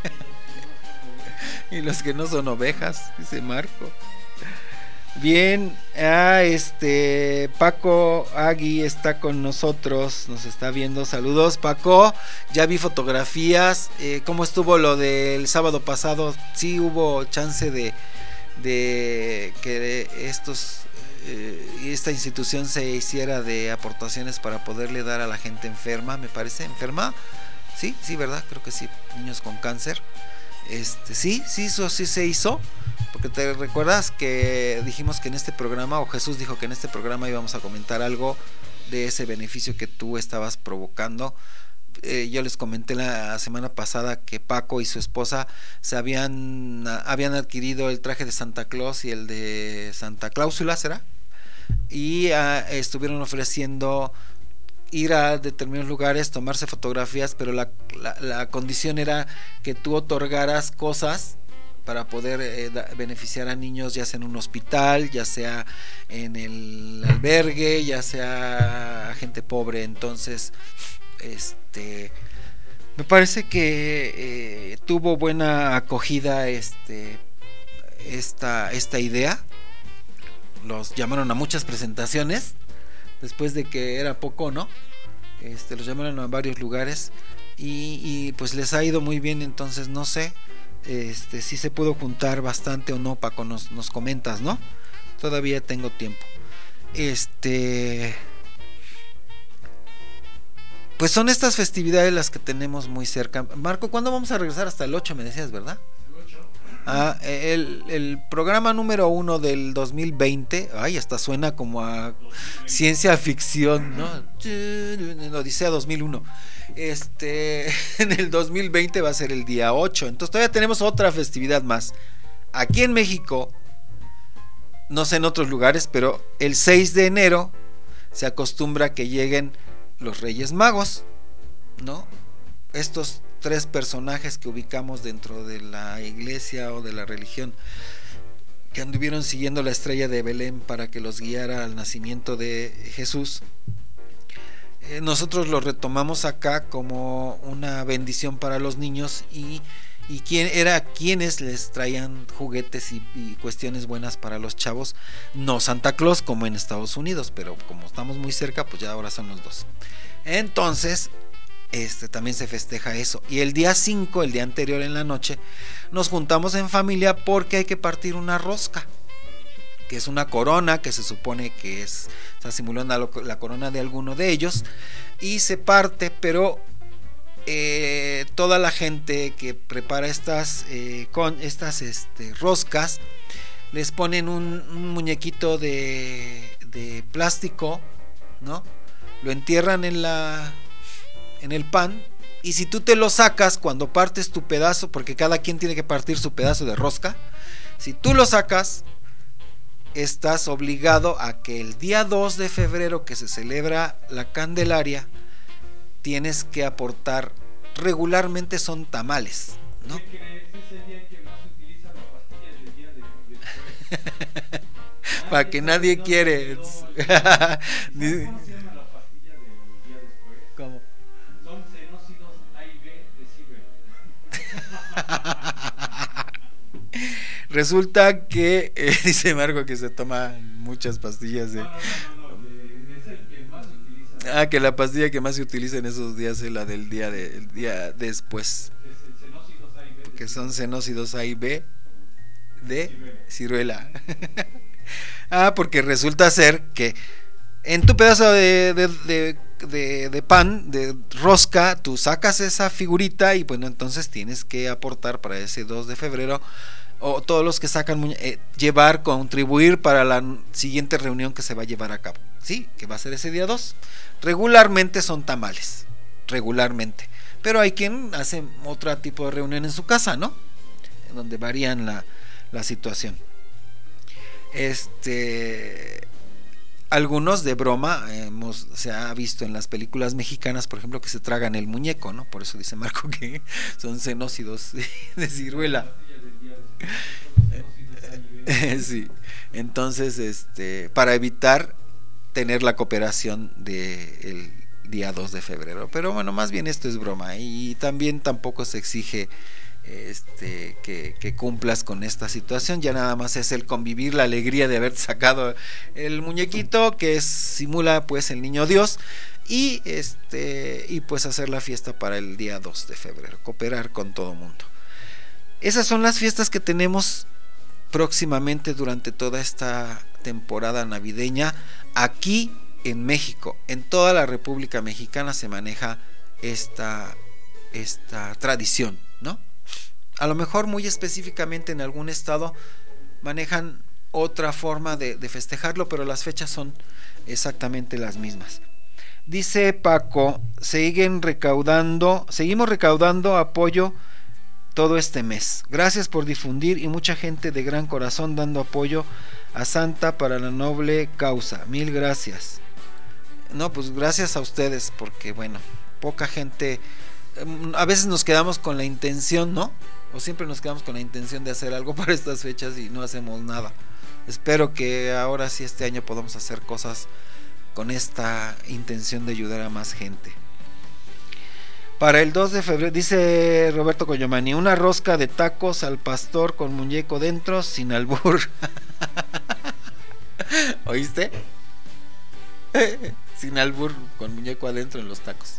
S3: Y los que no son ovejas, dice Marco. Bien, ah, este Paco Agui está con nosotros, nos está viendo. Saludos, Paco. Ya vi fotografías. Eh, ¿Cómo estuvo lo del sábado pasado? Sí hubo chance de, de que estos eh, esta institución se hiciera de aportaciones para poderle dar a la gente enferma, me parece, enferma. Sí, sí, ¿verdad? Creo que sí, niños con cáncer. Este, sí, sí, eso sí se hizo. Porque te recuerdas que dijimos que en este programa, o Jesús dijo que en este programa íbamos a comentar algo de ese beneficio que tú estabas provocando. Eh, yo les comenté la semana pasada que Paco y su esposa se habían, habían adquirido el traje de Santa Claus y el de Santa Cláusula, ¿será? Y uh, estuvieron ofreciendo ir a determinados lugares, tomarse fotografías, pero la, la, la condición era que tú otorgaras cosas para poder eh, da, beneficiar a niños, ya sea en un hospital, ya sea en el albergue, ya sea a gente pobre. Entonces, este, me parece que eh, tuvo buena acogida este, esta, esta idea. Los llamaron a muchas presentaciones, después de que era poco, ¿no? este, los llamaron a varios lugares y, y pues les ha ido muy bien, entonces no sé este, si se pudo juntar bastante o no. Paco, nos, nos comentas, ¿no? Todavía tengo tiempo. Este... Pues son estas festividades las que tenemos muy cerca. Marco, ¿cuándo vamos a regresar? Hasta el ocho me decías, ¿verdad?
S4: El ocho.
S3: Ah, el, el programa número uno del dos mil veinte. Ay, hasta suena como a ciencia ficción, ¿no? Odisea dos mil uno. Este, en el dos mil veinte va a ser el día ocho. Entonces todavía tenemos otra festividad más. Aquí en México, no sé en otros lugares, pero el seis de enero se acostumbra que lleguen los Reyes Magos, ¿no? Estos tres personajes que ubicamos dentro de la iglesia o de la religión, que anduvieron siguiendo la estrella de Belén para que los guiara al nacimiento de Jesús. Eh, nosotros lo retomamos acá como una bendición para los niños y, y quien era quienes les traían juguetes y, y cuestiones buenas para los chavos, no Santa Claus como en Estados Unidos, pero como estamos muy cerca, pues ya ahora son los dos. Entonces este también se festeja eso. Y el día cinco, el día anterior en la noche, nos juntamos en familia porque hay que partir una rosca, que es una corona que se supone que es, está simulando la corona de alguno de ellos, y se parte, pero eh, toda la gente que prepara estas eh, con estas este, roscas les ponen un, un muñequito de, de plástico, ¿no? Lo entierran en la en el pan, y si tú te lo sacas cuando partes tu pedazo, porque cada quien tiene que partir su pedazo de rosca, si tú lo sacas, estás obligado a que el día dos de febrero, que se celebra la Candelaria, tienes que aportar, regularmente son tamales, ¿no?
S4: ¿Qué crees? Es el día en que más se utilizan las pastillas del día de después.
S3: Para que nadie
S4: no,
S3: quiere.
S4: no, ¿Cómo se llama la pastilla del día después?
S3: ¿Cómo?
S4: Son cenócidos A y B de ciber.
S3: Resulta que eh, dice Marco que se toma muchas pastillas de...
S4: No, no, no, no, de, es el que más se utiliza.
S3: Ah, que la pastilla que más se utiliza en esos días es la del día de, el día después,
S4: Es el cenócidos A y B.
S3: que son cenócidos A y B de ciruela. Ah, porque resulta ser que en tu pedazo de, de, de, de, de pan, de rosca, tú sacas esa figurita y bueno, entonces tienes que aportar para ese dos de febrero, o todos los que sacan, eh, llevar, contribuir para la siguiente reunión que se va a llevar a cabo, ¿sí? Que va a ser ese día dos. Regularmente son tamales, regularmente, pero hay quien hace otro tipo de reunión en su casa, ¿no? Donde varían la, la situación. Este, algunos de broma hemos, se ha visto en las películas mexicanas, por ejemplo, que se tragan el muñeco, ¿no? Por eso dice Marco que son cenócidos de ciruela. Sí, entonces, este, para evitar tener la cooperación del día dos de febrero, pero bueno, más bien esto es broma, y también tampoco se exige este que, que cumplas con esta situación, ya nada más es el convivir, la alegría de haber sacado el muñequito que es, simula pues el niño Dios, y este y pues hacer la fiesta para el día dos de febrero, cooperar con todo mundo. Esas son las fiestas que tenemos próximamente durante toda esta temporada navideña aquí en México. En toda la República Mexicana se maneja esta, esta tradición, ¿no? A lo mejor muy específicamente en algún estado manejan otra forma de, de festejarlo, pero las fechas son exactamente las mismas. Dice Paco, siguen recaudando, seguimos recaudando apoyo todo este mes. Gracias por difundir, y mucha gente de gran corazón dando apoyo a Santa para la noble causa. Mil gracias. No, pues gracias a ustedes, porque bueno, poca gente, a veces nos quedamos con la intención, ¿no? O siempre nos quedamos con la intención de hacer algo para estas fechas y no hacemos nada. Espero que ahora sí este año podamos hacer cosas con esta intención de ayudar a más gente. Para el dos de febrero, dice Roberto Coyomani, una rosca de tacos al pastor con muñeco dentro, sin albur. ¿Oíste? Sin albur, con muñeco adentro en los tacos.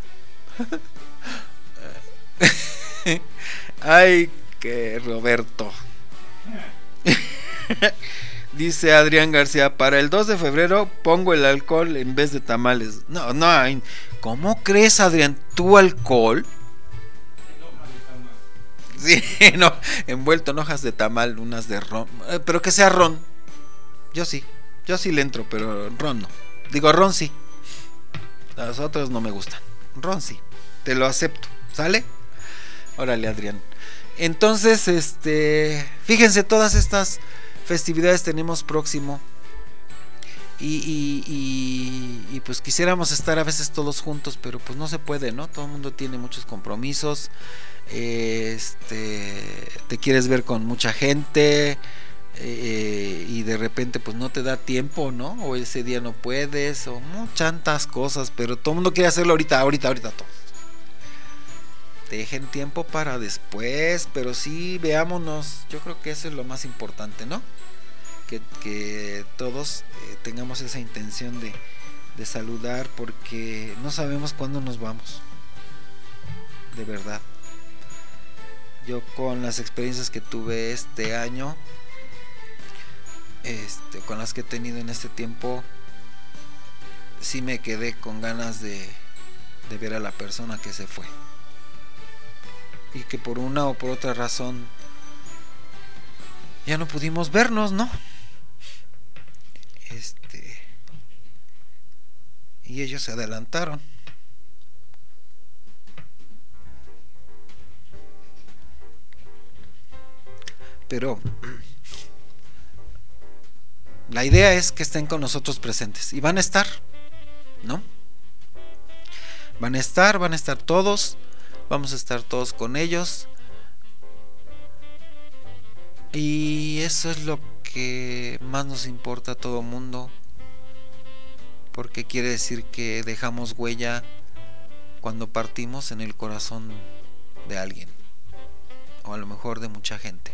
S3: Ay, que Roberto. Dice Adrián García, para el dos de febrero pongo el alcohol en vez de tamales. No, no, ¿cómo crees, Adrián? ¿Tú alcohol? Sí, no, envuelto en hojas de tamal, unas de ron, eh, pero que sea ron. Yo sí, yo sí le entro, pero ron no. Digo, ron sí. Los otros no me gustan. Ron sí, te lo acepto, ¿sale? Órale, Adrián. Entonces, este, fíjense, todas estas festividades tenemos próximo. Y, y, y, y pues quisiéramos estar a veces todos juntos, pero pues no se puede, ¿no? Todo el mundo tiene muchos compromisos. Este, te quieres ver con mucha gente. Eh, y de repente pues no te da tiempo, ¿no? O ese día no puedes, o muchas cosas, pero todo el mundo quiere hacerlo ahorita, ahorita, ahorita todo. Dejen tiempo para después, pero sí veámonos. Yo creo que eso es lo más importante, ¿no? Que, que todos eh, tengamos esa intención de, de saludar, porque no sabemos cuándo nos vamos. De verdad. Yo con las experiencias que tuve este año, este, con las que he tenido en este tiempo, sí me quedé con ganas de, de ver a la persona que se fue. Y que por una o por otra razón ya no pudimos vernos, ¿no? Este, y ellos se adelantaron. Pero la idea es que estén con nosotros presentes. Y van a estar, ¿no? Van a estar, van a estar todos. Vamos a estar todos con ellos. Y eso es lo que más nos importa a todo mundo, porque quiere decir que dejamos huella cuando partimos en el corazón de alguien, o a lo mejor de mucha gente.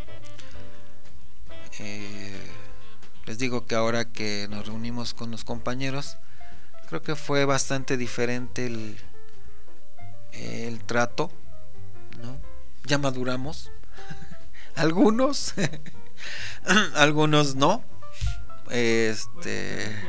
S3: Eh, les digo que ahora que nos reunimos con los compañeros, creo que fue bastante diferente el el trato, ¿no? Ya maduramos. Algunos algunos no. Este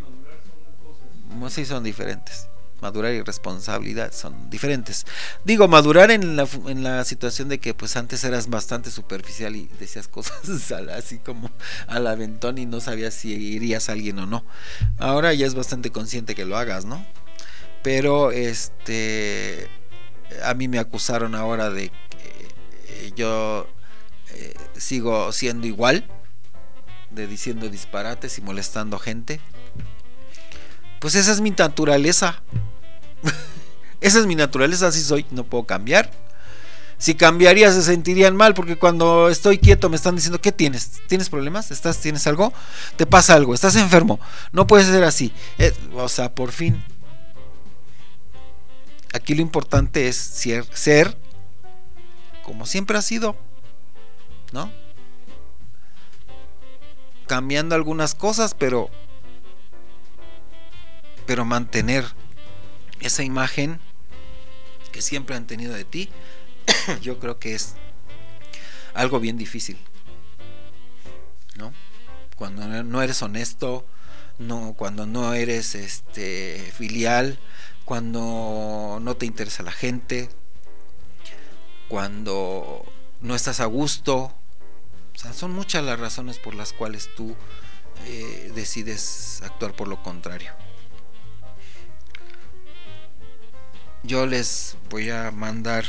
S3: sí, son diferentes. Madurar y responsabilidad son diferentes. Digo, madurar en la, en la situación de que pues antes eras bastante superficial y decías cosas así como al aventón y no sabías si irías a alguien o no. Ahora ya es bastante consciente que lo hagas, ¿no? Pero este, a mí me acusaron ahora de que yo eh, sigo siendo igual, de diciendo disparates y molestando gente. Pues esa es mi naturaleza. Esa es mi naturaleza, así soy, no puedo cambiar. Si cambiaría se sentirían mal, porque cuando estoy quieto me están diciendo, ¿qué tienes? ¿Tienes problemas? ¿Estás, ¿Tienes algo? ¿Te pasa algo? ¿Estás enfermo? No puedes ser así. Eh, o sea, por fin. Aquí lo importante es ser, ser como siempre ha sido, ¿no? Cambiando algunas cosas, pero pero mantener esa imagen que siempre han tenido de ti. Yo creo que es algo bien difícil, ¿no? Cuando no eres honesto, no, cuando no eres este filial, cuando no te interesa la gente, cuando no estás a gusto. O sea, son muchas las razones por las cuales tú eh, decides actuar por lo contrario. Yo les voy a mandar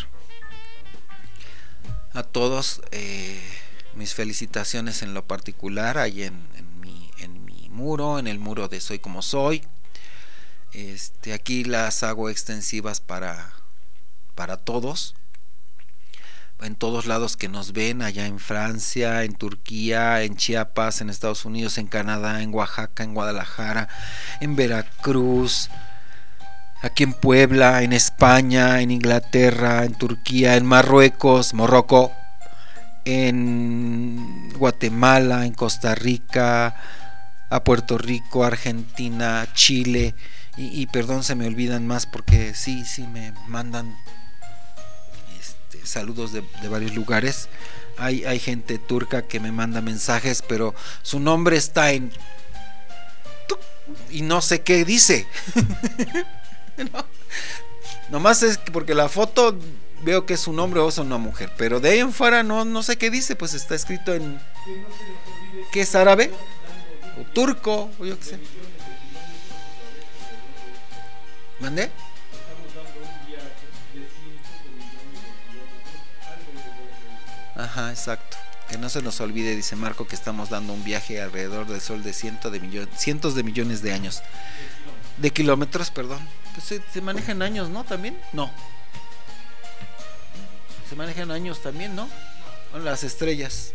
S3: a todos eh, mis felicitaciones en lo particular ahí en, en, mi, en mi muro, en el muro de Soy Como Soy. Este, aquí las hago extensivas para, para todos, en todos lados que nos ven, allá en Francia, en Turquía, en Chiapas, en Estados Unidos, en Canadá, en Oaxaca, en Guadalajara, en Veracruz, aquí en Puebla, en España, en Inglaterra, en Turquía, en Marruecos, Morroco, en Guatemala, en Costa Rica, a Puerto Rico, Argentina, Chile, y, y perdón, se me olvidan más porque sí, sí me mandan este, saludos de, de varios lugares. Hay, hay gente turca que me manda mensajes, pero su nombre está en y no sé qué dice. No. Nomás es porque la foto veo que es un hombre o es una mujer, pero de ahí en fuera no, no sé qué dice. Pues está escrito en ¿qué es árabe? O turco, o yo qué sé. ¿Mandé? Ajá, exacto. Que no se nos olvide, dice Marco, que estamos dando un viaje alrededor del Sol de, ciento de millones, cientos de millones de años. De kilómetros, perdón. Pues se, se manejan años, ¿no? ¿También? No. Se manejan años también, ¿no? Con las estrellas.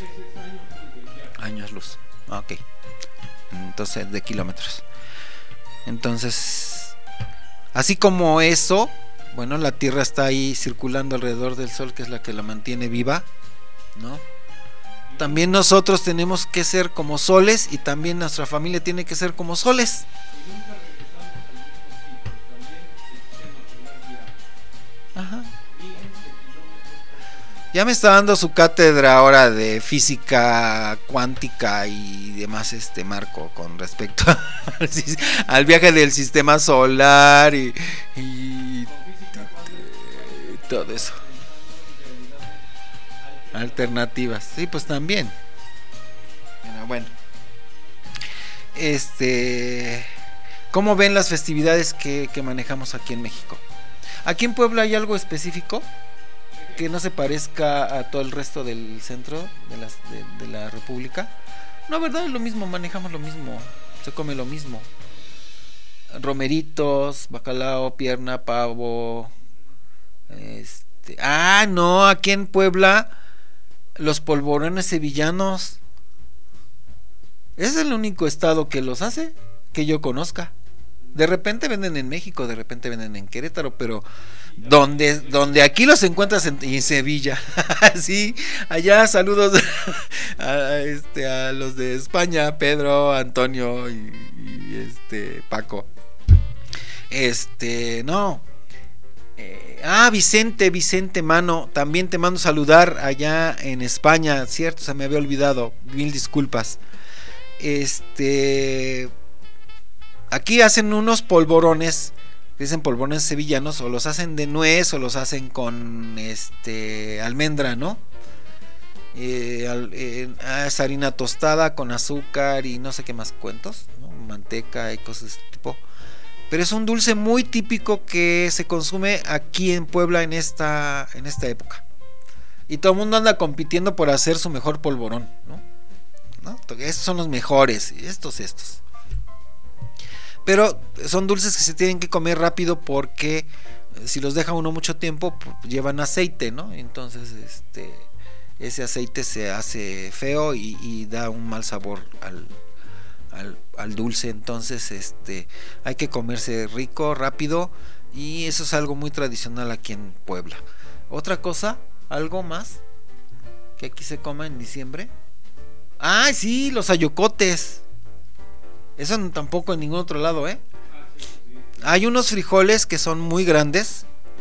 S3: Años luz. Ok. Entonces, de kilómetros. Entonces, así como eso, bueno, la Tierra está ahí circulando alrededor del Sol, que es la que la mantiene viva, ¿no? También nosotros tenemos que ser como soles, y también nuestra familia tiene que ser como soles. Ajá. Ya me está dando su cátedra ahora de física cuántica y demás, este Marco, con respecto al, al viaje del sistema solar y, y, y todo eso. Alternativas, sí, pues también. Pero bueno, este, ¿cómo ven las festividades que, que manejamos aquí en México? ¿Aquí en Puebla hay algo específico que no se parezca a todo el resto del centro de, las, de, de la República? No, ¿verdad? Es lo mismo, manejamos lo mismo, se come lo mismo. Romeritos, bacalao, pierna, pavo. Este, ah, no, aquí en Puebla los polvorones sevillanos. Es el único estado que los hace, que yo conozca. De repente venden en México, de repente venden en Querétaro, pero donde, donde aquí los encuentras en, en Sevilla. Sí, allá saludos a, este, a los de España, Pedro, Antonio y, y este Paco. Este, no. Eh, ah, Vicente, Vicente, mano, también te mando saludar allá en España, cierto, se me había olvidado, mil disculpas. Este, aquí hacen unos polvorones, dicen polvorones sevillanos, o los hacen de nuez o los hacen con este almendra, ¿no? Eh, al, eh, es harina tostada con azúcar y no sé qué más cuentos, ¿no? Manteca y cosas de este tipo. Pero es un dulce muy típico que se consume aquí en Puebla en esta, en esta época. Y todo el mundo anda compitiendo por hacer su mejor polvorón, ¿no? ¿No? Estos son los mejores, estos, estos. Pero son dulces que se tienen que comer rápido porque si los deja uno mucho tiempo, pues llevan aceite, ¿no? Entonces, este, ese aceite se hace feo y, y da un mal sabor al Al, al dulce. Entonces este hay que comerse rico, rápido, y eso es algo muy tradicional aquí en Puebla. Otra cosa, algo más que aquí se coma en diciembre. Ah, sí, los ayocotes. Eso tampoco en ningún otro lado, ¿eh? Hay unos frijoles que son muy grandes.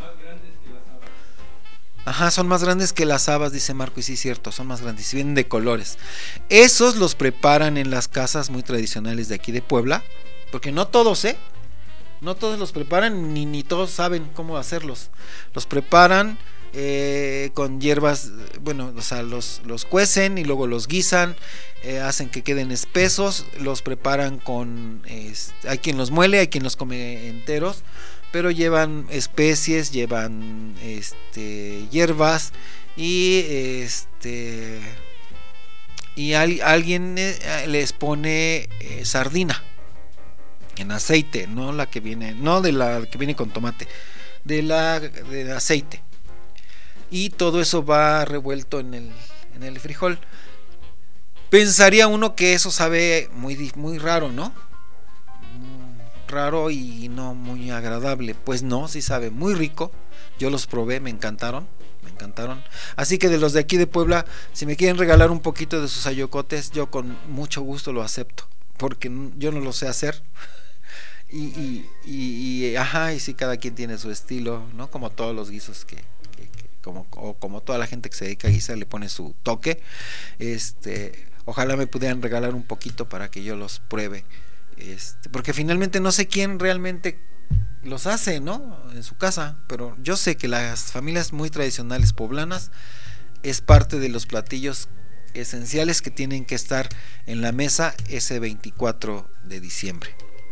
S3: Ajá, son más grandes que las habas, dice Marco, y sí es cierto, son más grandes, vienen de colores. Esos los preparan en las casas muy tradicionales de aquí de Puebla, porque no todos, ¿eh? No todos los preparan, ni, ni todos saben cómo hacerlos. Los preparan eh, con hierbas, bueno, o sea, los, los cuecen y luego los guisan, eh, hacen que queden espesos, los preparan con, eh, hay quien los muele, hay quien los come enteros, pero llevan especies, llevan este hierbas y este y al, alguien eh, les pone eh, sardina en aceite, no la que viene, no de la que viene con tomate, de la de aceite, y todo eso va revuelto en el en el frijol. Pensaría uno que eso sabe muy muy raro, ¿no? Raro y no muy agradable. Pues no, sí sabe muy rico. Yo los probé, me encantaron, me encantaron. Así que de los de aquí de Puebla, si me quieren regalar un poquito de sus ayocotes, yo con mucho gusto lo acepto, porque yo no lo sé hacer. Y, y, y, y ajá, y sí, cada quien tiene su estilo, ¿no? Como todos los guisos que, que, que como, o como toda la gente que se dedica a guisar le pone su toque. Este, ojalá me pudieran regalar un poquito para que yo los pruebe. Este, porque finalmente no sé quién realmente los hace, ¿no? En su casa, pero yo sé que las familias muy tradicionales poblanas es parte de los platillos esenciales que tienen que estar en la mesa ese veinticuatro de diciembre.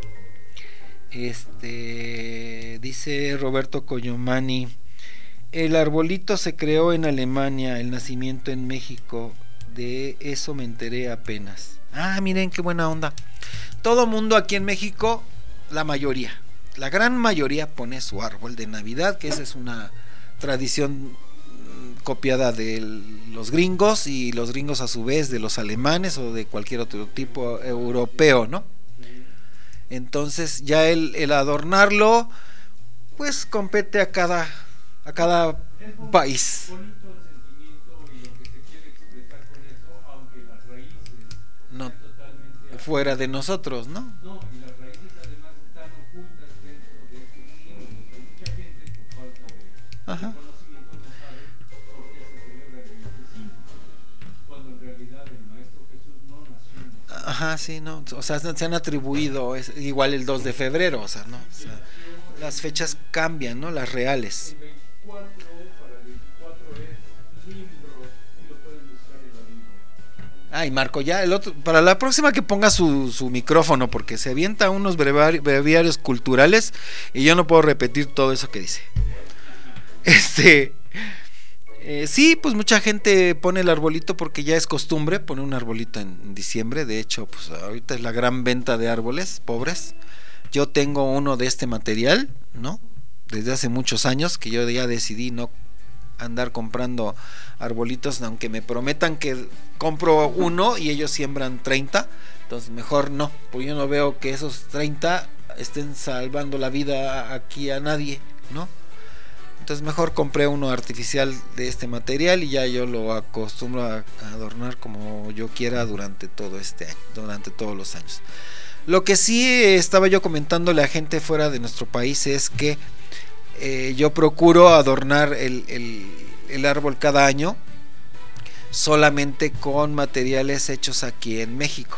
S3: Este dice Roberto Coyomani, el arbolito se creó en Alemania, el nacimiento en México, de eso me enteré apenas. Ah, miren qué buena onda. Todo mundo aquí en México, la mayoría, la gran mayoría pone su árbol de Navidad, que esa es una tradición copiada de los gringos, y los gringos a su vez de los alemanes o de cualquier otro tipo europeo, ¿no? Entonces ya el, el adornarlo pues compete a cada a cada país.
S4: Bonito el sentimiento y lo que se quiere expresar con eso, aunque las raíces
S3: No,
S4: están totalmente
S3: fuera de nosotros, ¿no?
S4: No, y las raíces además están ocultas dentro de estos símbolos. Hay mucha gente por falta de,
S3: Ajá.
S4: de conocimiento no sabe por qué se celebra el veinticinco, cuando en realidad el Maestro Jesús no nació en el
S3: Ajá, sí, no, o sea, se han atribuido es, igual el dos de febrero, o sea, no, o sea, las fechas cambian, ¿no? Las reales.
S4: El veinticuatro, para el veinticuatro es Nimrod, y lo pueden buscar en la Biblia.
S3: Ay, Marco, ya el otro, para la próxima que ponga su, su micrófono, porque se avienta unos breviari- breviarios culturales y yo no puedo repetir todo eso que dice. Este, eh, sí, pues mucha gente pone el arbolito porque ya es costumbre poner un arbolito en diciembre. De hecho, pues ahorita es la gran venta de árboles pobres. Yo tengo uno de este material, ¿no? Desde hace muchos años que yo ya decidí no andar comprando arbolitos, aunque me prometan que compro uno y ellos siembran treinta, entonces mejor no, porque yo no veo que esos treinta estén salvando la vida aquí a nadie, ¿no? Entonces mejor compré uno artificial de este material y ya yo lo acostumbro a adornar como yo quiera durante todo este año, durante todos los años. Lo que sí estaba yo comentándole a gente fuera de nuestro país es que eh, yo procuro adornar el, el, el árbol cada año solamente con materiales hechos aquí en México,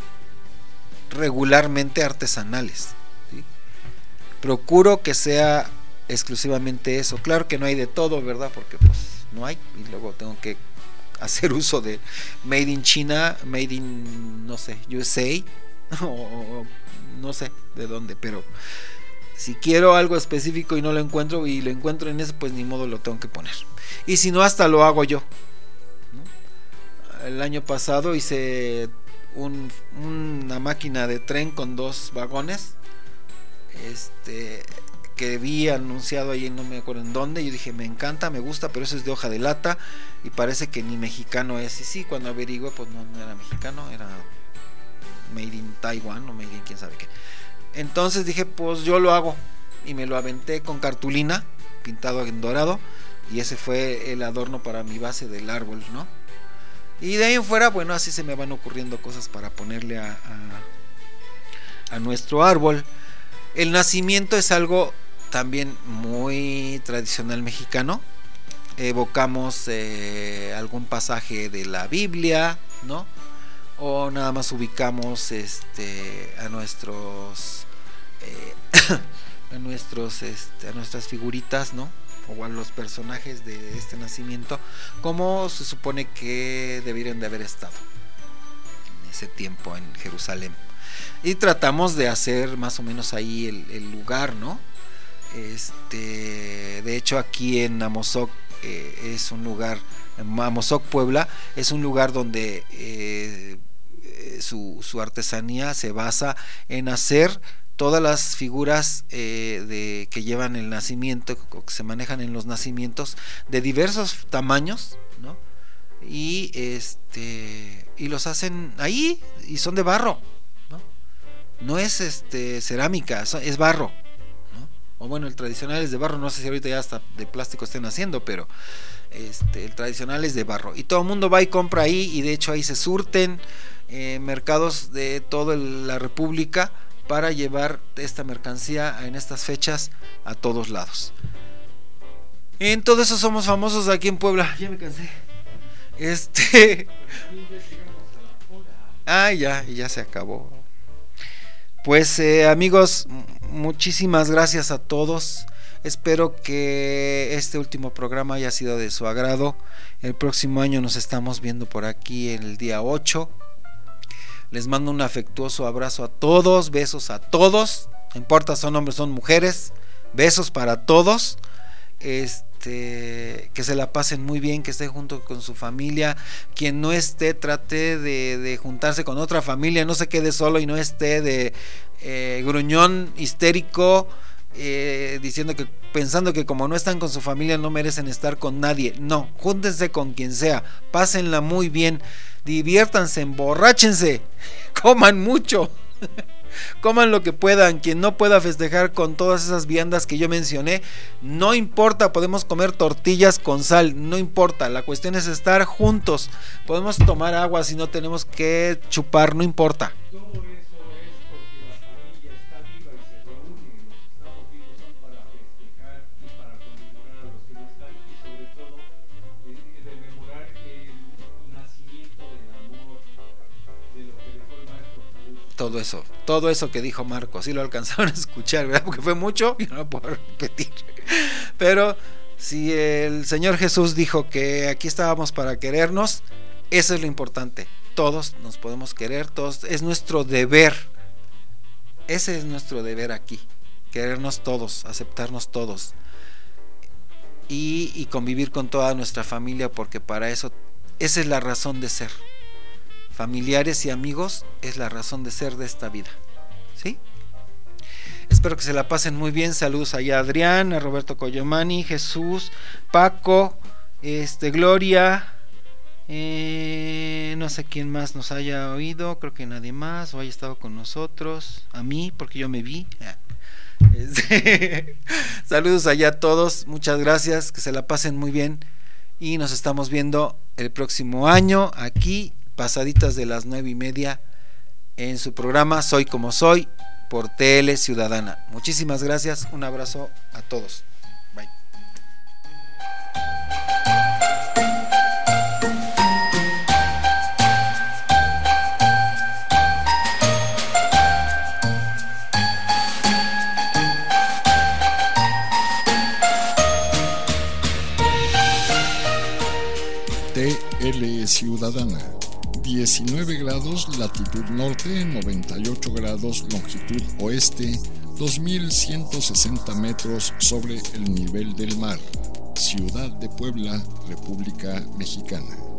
S3: regularmente artesanales, ¿sí? Procuro que sea exclusivamente eso. Claro que no hay de todo, ¿verdad? Porque pues no hay, y luego tengo que hacer uso de Made in China, Made in, no sé, U S A, o, o no sé de dónde, pero si quiero algo específico y no lo encuentro, y lo encuentro en eso, pues ni modo, lo tengo que poner. Y si no, hasta lo hago yo, ¿no? El año pasado hice un, una máquina de tren con dos vagones, este, que vi anunciado ahí, no me acuerdo en dónde. Yo dije, me encanta, me gusta, pero eso es de hoja de lata y parece que ni mexicano es. Y sí, cuando averigué, pues no, no era mexicano, era made in Taiwan o made in quién sabe qué. Entonces dije, pues yo lo hago, y me lo aventé con cartulina pintado en dorado, y ese fue el adorno para mi base del árbol, ¿no? Y de ahí en fuera, bueno, así se me van ocurriendo cosas para ponerle a, a, a nuestro árbol. El nacimiento es algo también muy tradicional mexicano. Evocamos eh, algún pasaje de la Biblia, ¿no? O nada más ubicamos este a nuestros eh, a nuestros este, a nuestras figuritas, ¿no? O a los personajes de este nacimiento, como se supone que debieron de haber estado en ese tiempo en Jerusalén. Y tratamos de hacer más o menos ahí el, el lugar, ¿no? Este, de hecho aquí en Amozoc eh, es un lugar, en Amozoc, Puebla, es un lugar donde eh, su, su artesanía se basa en hacer todas las figuras eh, de, que llevan el nacimiento, que se manejan en los nacimientos, de diversos tamaños, ¿no? Y este y los hacen ahí, y son de barro, ¿no? No es este cerámica, es barro, ¿no? O bueno, el tradicional es de barro, no sé si ahorita ya hasta de plástico estén haciendo, pero este, el tradicional es de barro. Y todo el mundo va y compra ahí, y de hecho ahí se surten, eh, mercados de toda la República para llevar esta mercancía en estas fechas a todos lados. En todo eso somos famosos aquí en Puebla. Ya me cansé. Este. Ah, ya, ya se acabó. Pues eh, amigos, muchísimas gracias a todos. Espero que este último programa haya sido de su agrado. El próximo año nos estamos viendo por aquí el día ocho. Les mando un afectuoso abrazo a todos, besos a todos. No importa son hombres, son mujeres. Besos para todos. Este, que se la pasen muy bien, que estén junto con su familia. Quien no esté, trate de, de juntarse con otra familia, no se quede solo y no esté de eh, gruñón histérico, eh, diciendo que, pensando que como no están con su familia no merecen estar con nadie. No, júntense con quien sea, pásenla muy bien, diviértanse, emborráchense, coman mucho. Coman lo que puedan. Quien no pueda festejar con todas esas viandas que yo mencioné, no importa, podemos comer tortillas con sal, no importa, la cuestión es estar juntos. Podemos tomar agua si no tenemos que chupar, no importa.
S4: Todo eso es porque la familia está viva y se reúne. Los que estamos vivos son para festejar y para conmemorar a los que no están, y sobre todo eh, rememorar el nacimiento del amor, de lo que dejó el Maestro Jesús.
S3: Todo eso, todo eso que dijo Marco, sí lo alcanzaron a escuchar, ¿verdad? Porque fue mucho y no lo puedo repetir. Pero si el Señor Jesús dijo que aquí estábamos para querernos, eso es lo importante. Todos nos podemos querer, todos, es nuestro deber. Ese es nuestro deber aquí, querernos todos, aceptarnos todos y, y convivir con toda nuestra familia, porque para eso, esa es la razón de ser. Familiares y amigos es la razón de ser de esta vida, ¿sí? Espero que se la pasen muy bien. Saludos allá a Adrián, a Roberto Coyomani, Jesús, Paco, este, Gloria, eh, no sé quién más nos haya oído, creo que nadie más o haya estado con nosotros, a mí, porque yo me vi. Este, saludos allá a todos, muchas gracias, que se la pasen muy bien y nos estamos viendo el próximo año aquí, pasaditas de las nueve y media, en su programa Soy Como Soy por T L Ciudadana. Muchísimas gracias, un abrazo a todos. Bye.
S1: T L Ciudadana, diecinueve grados latitud norte, noventa y ocho grados longitud oeste, dos mil ciento sesenta metros sobre el nivel del mar. Ciudad de Puebla, República Mexicana.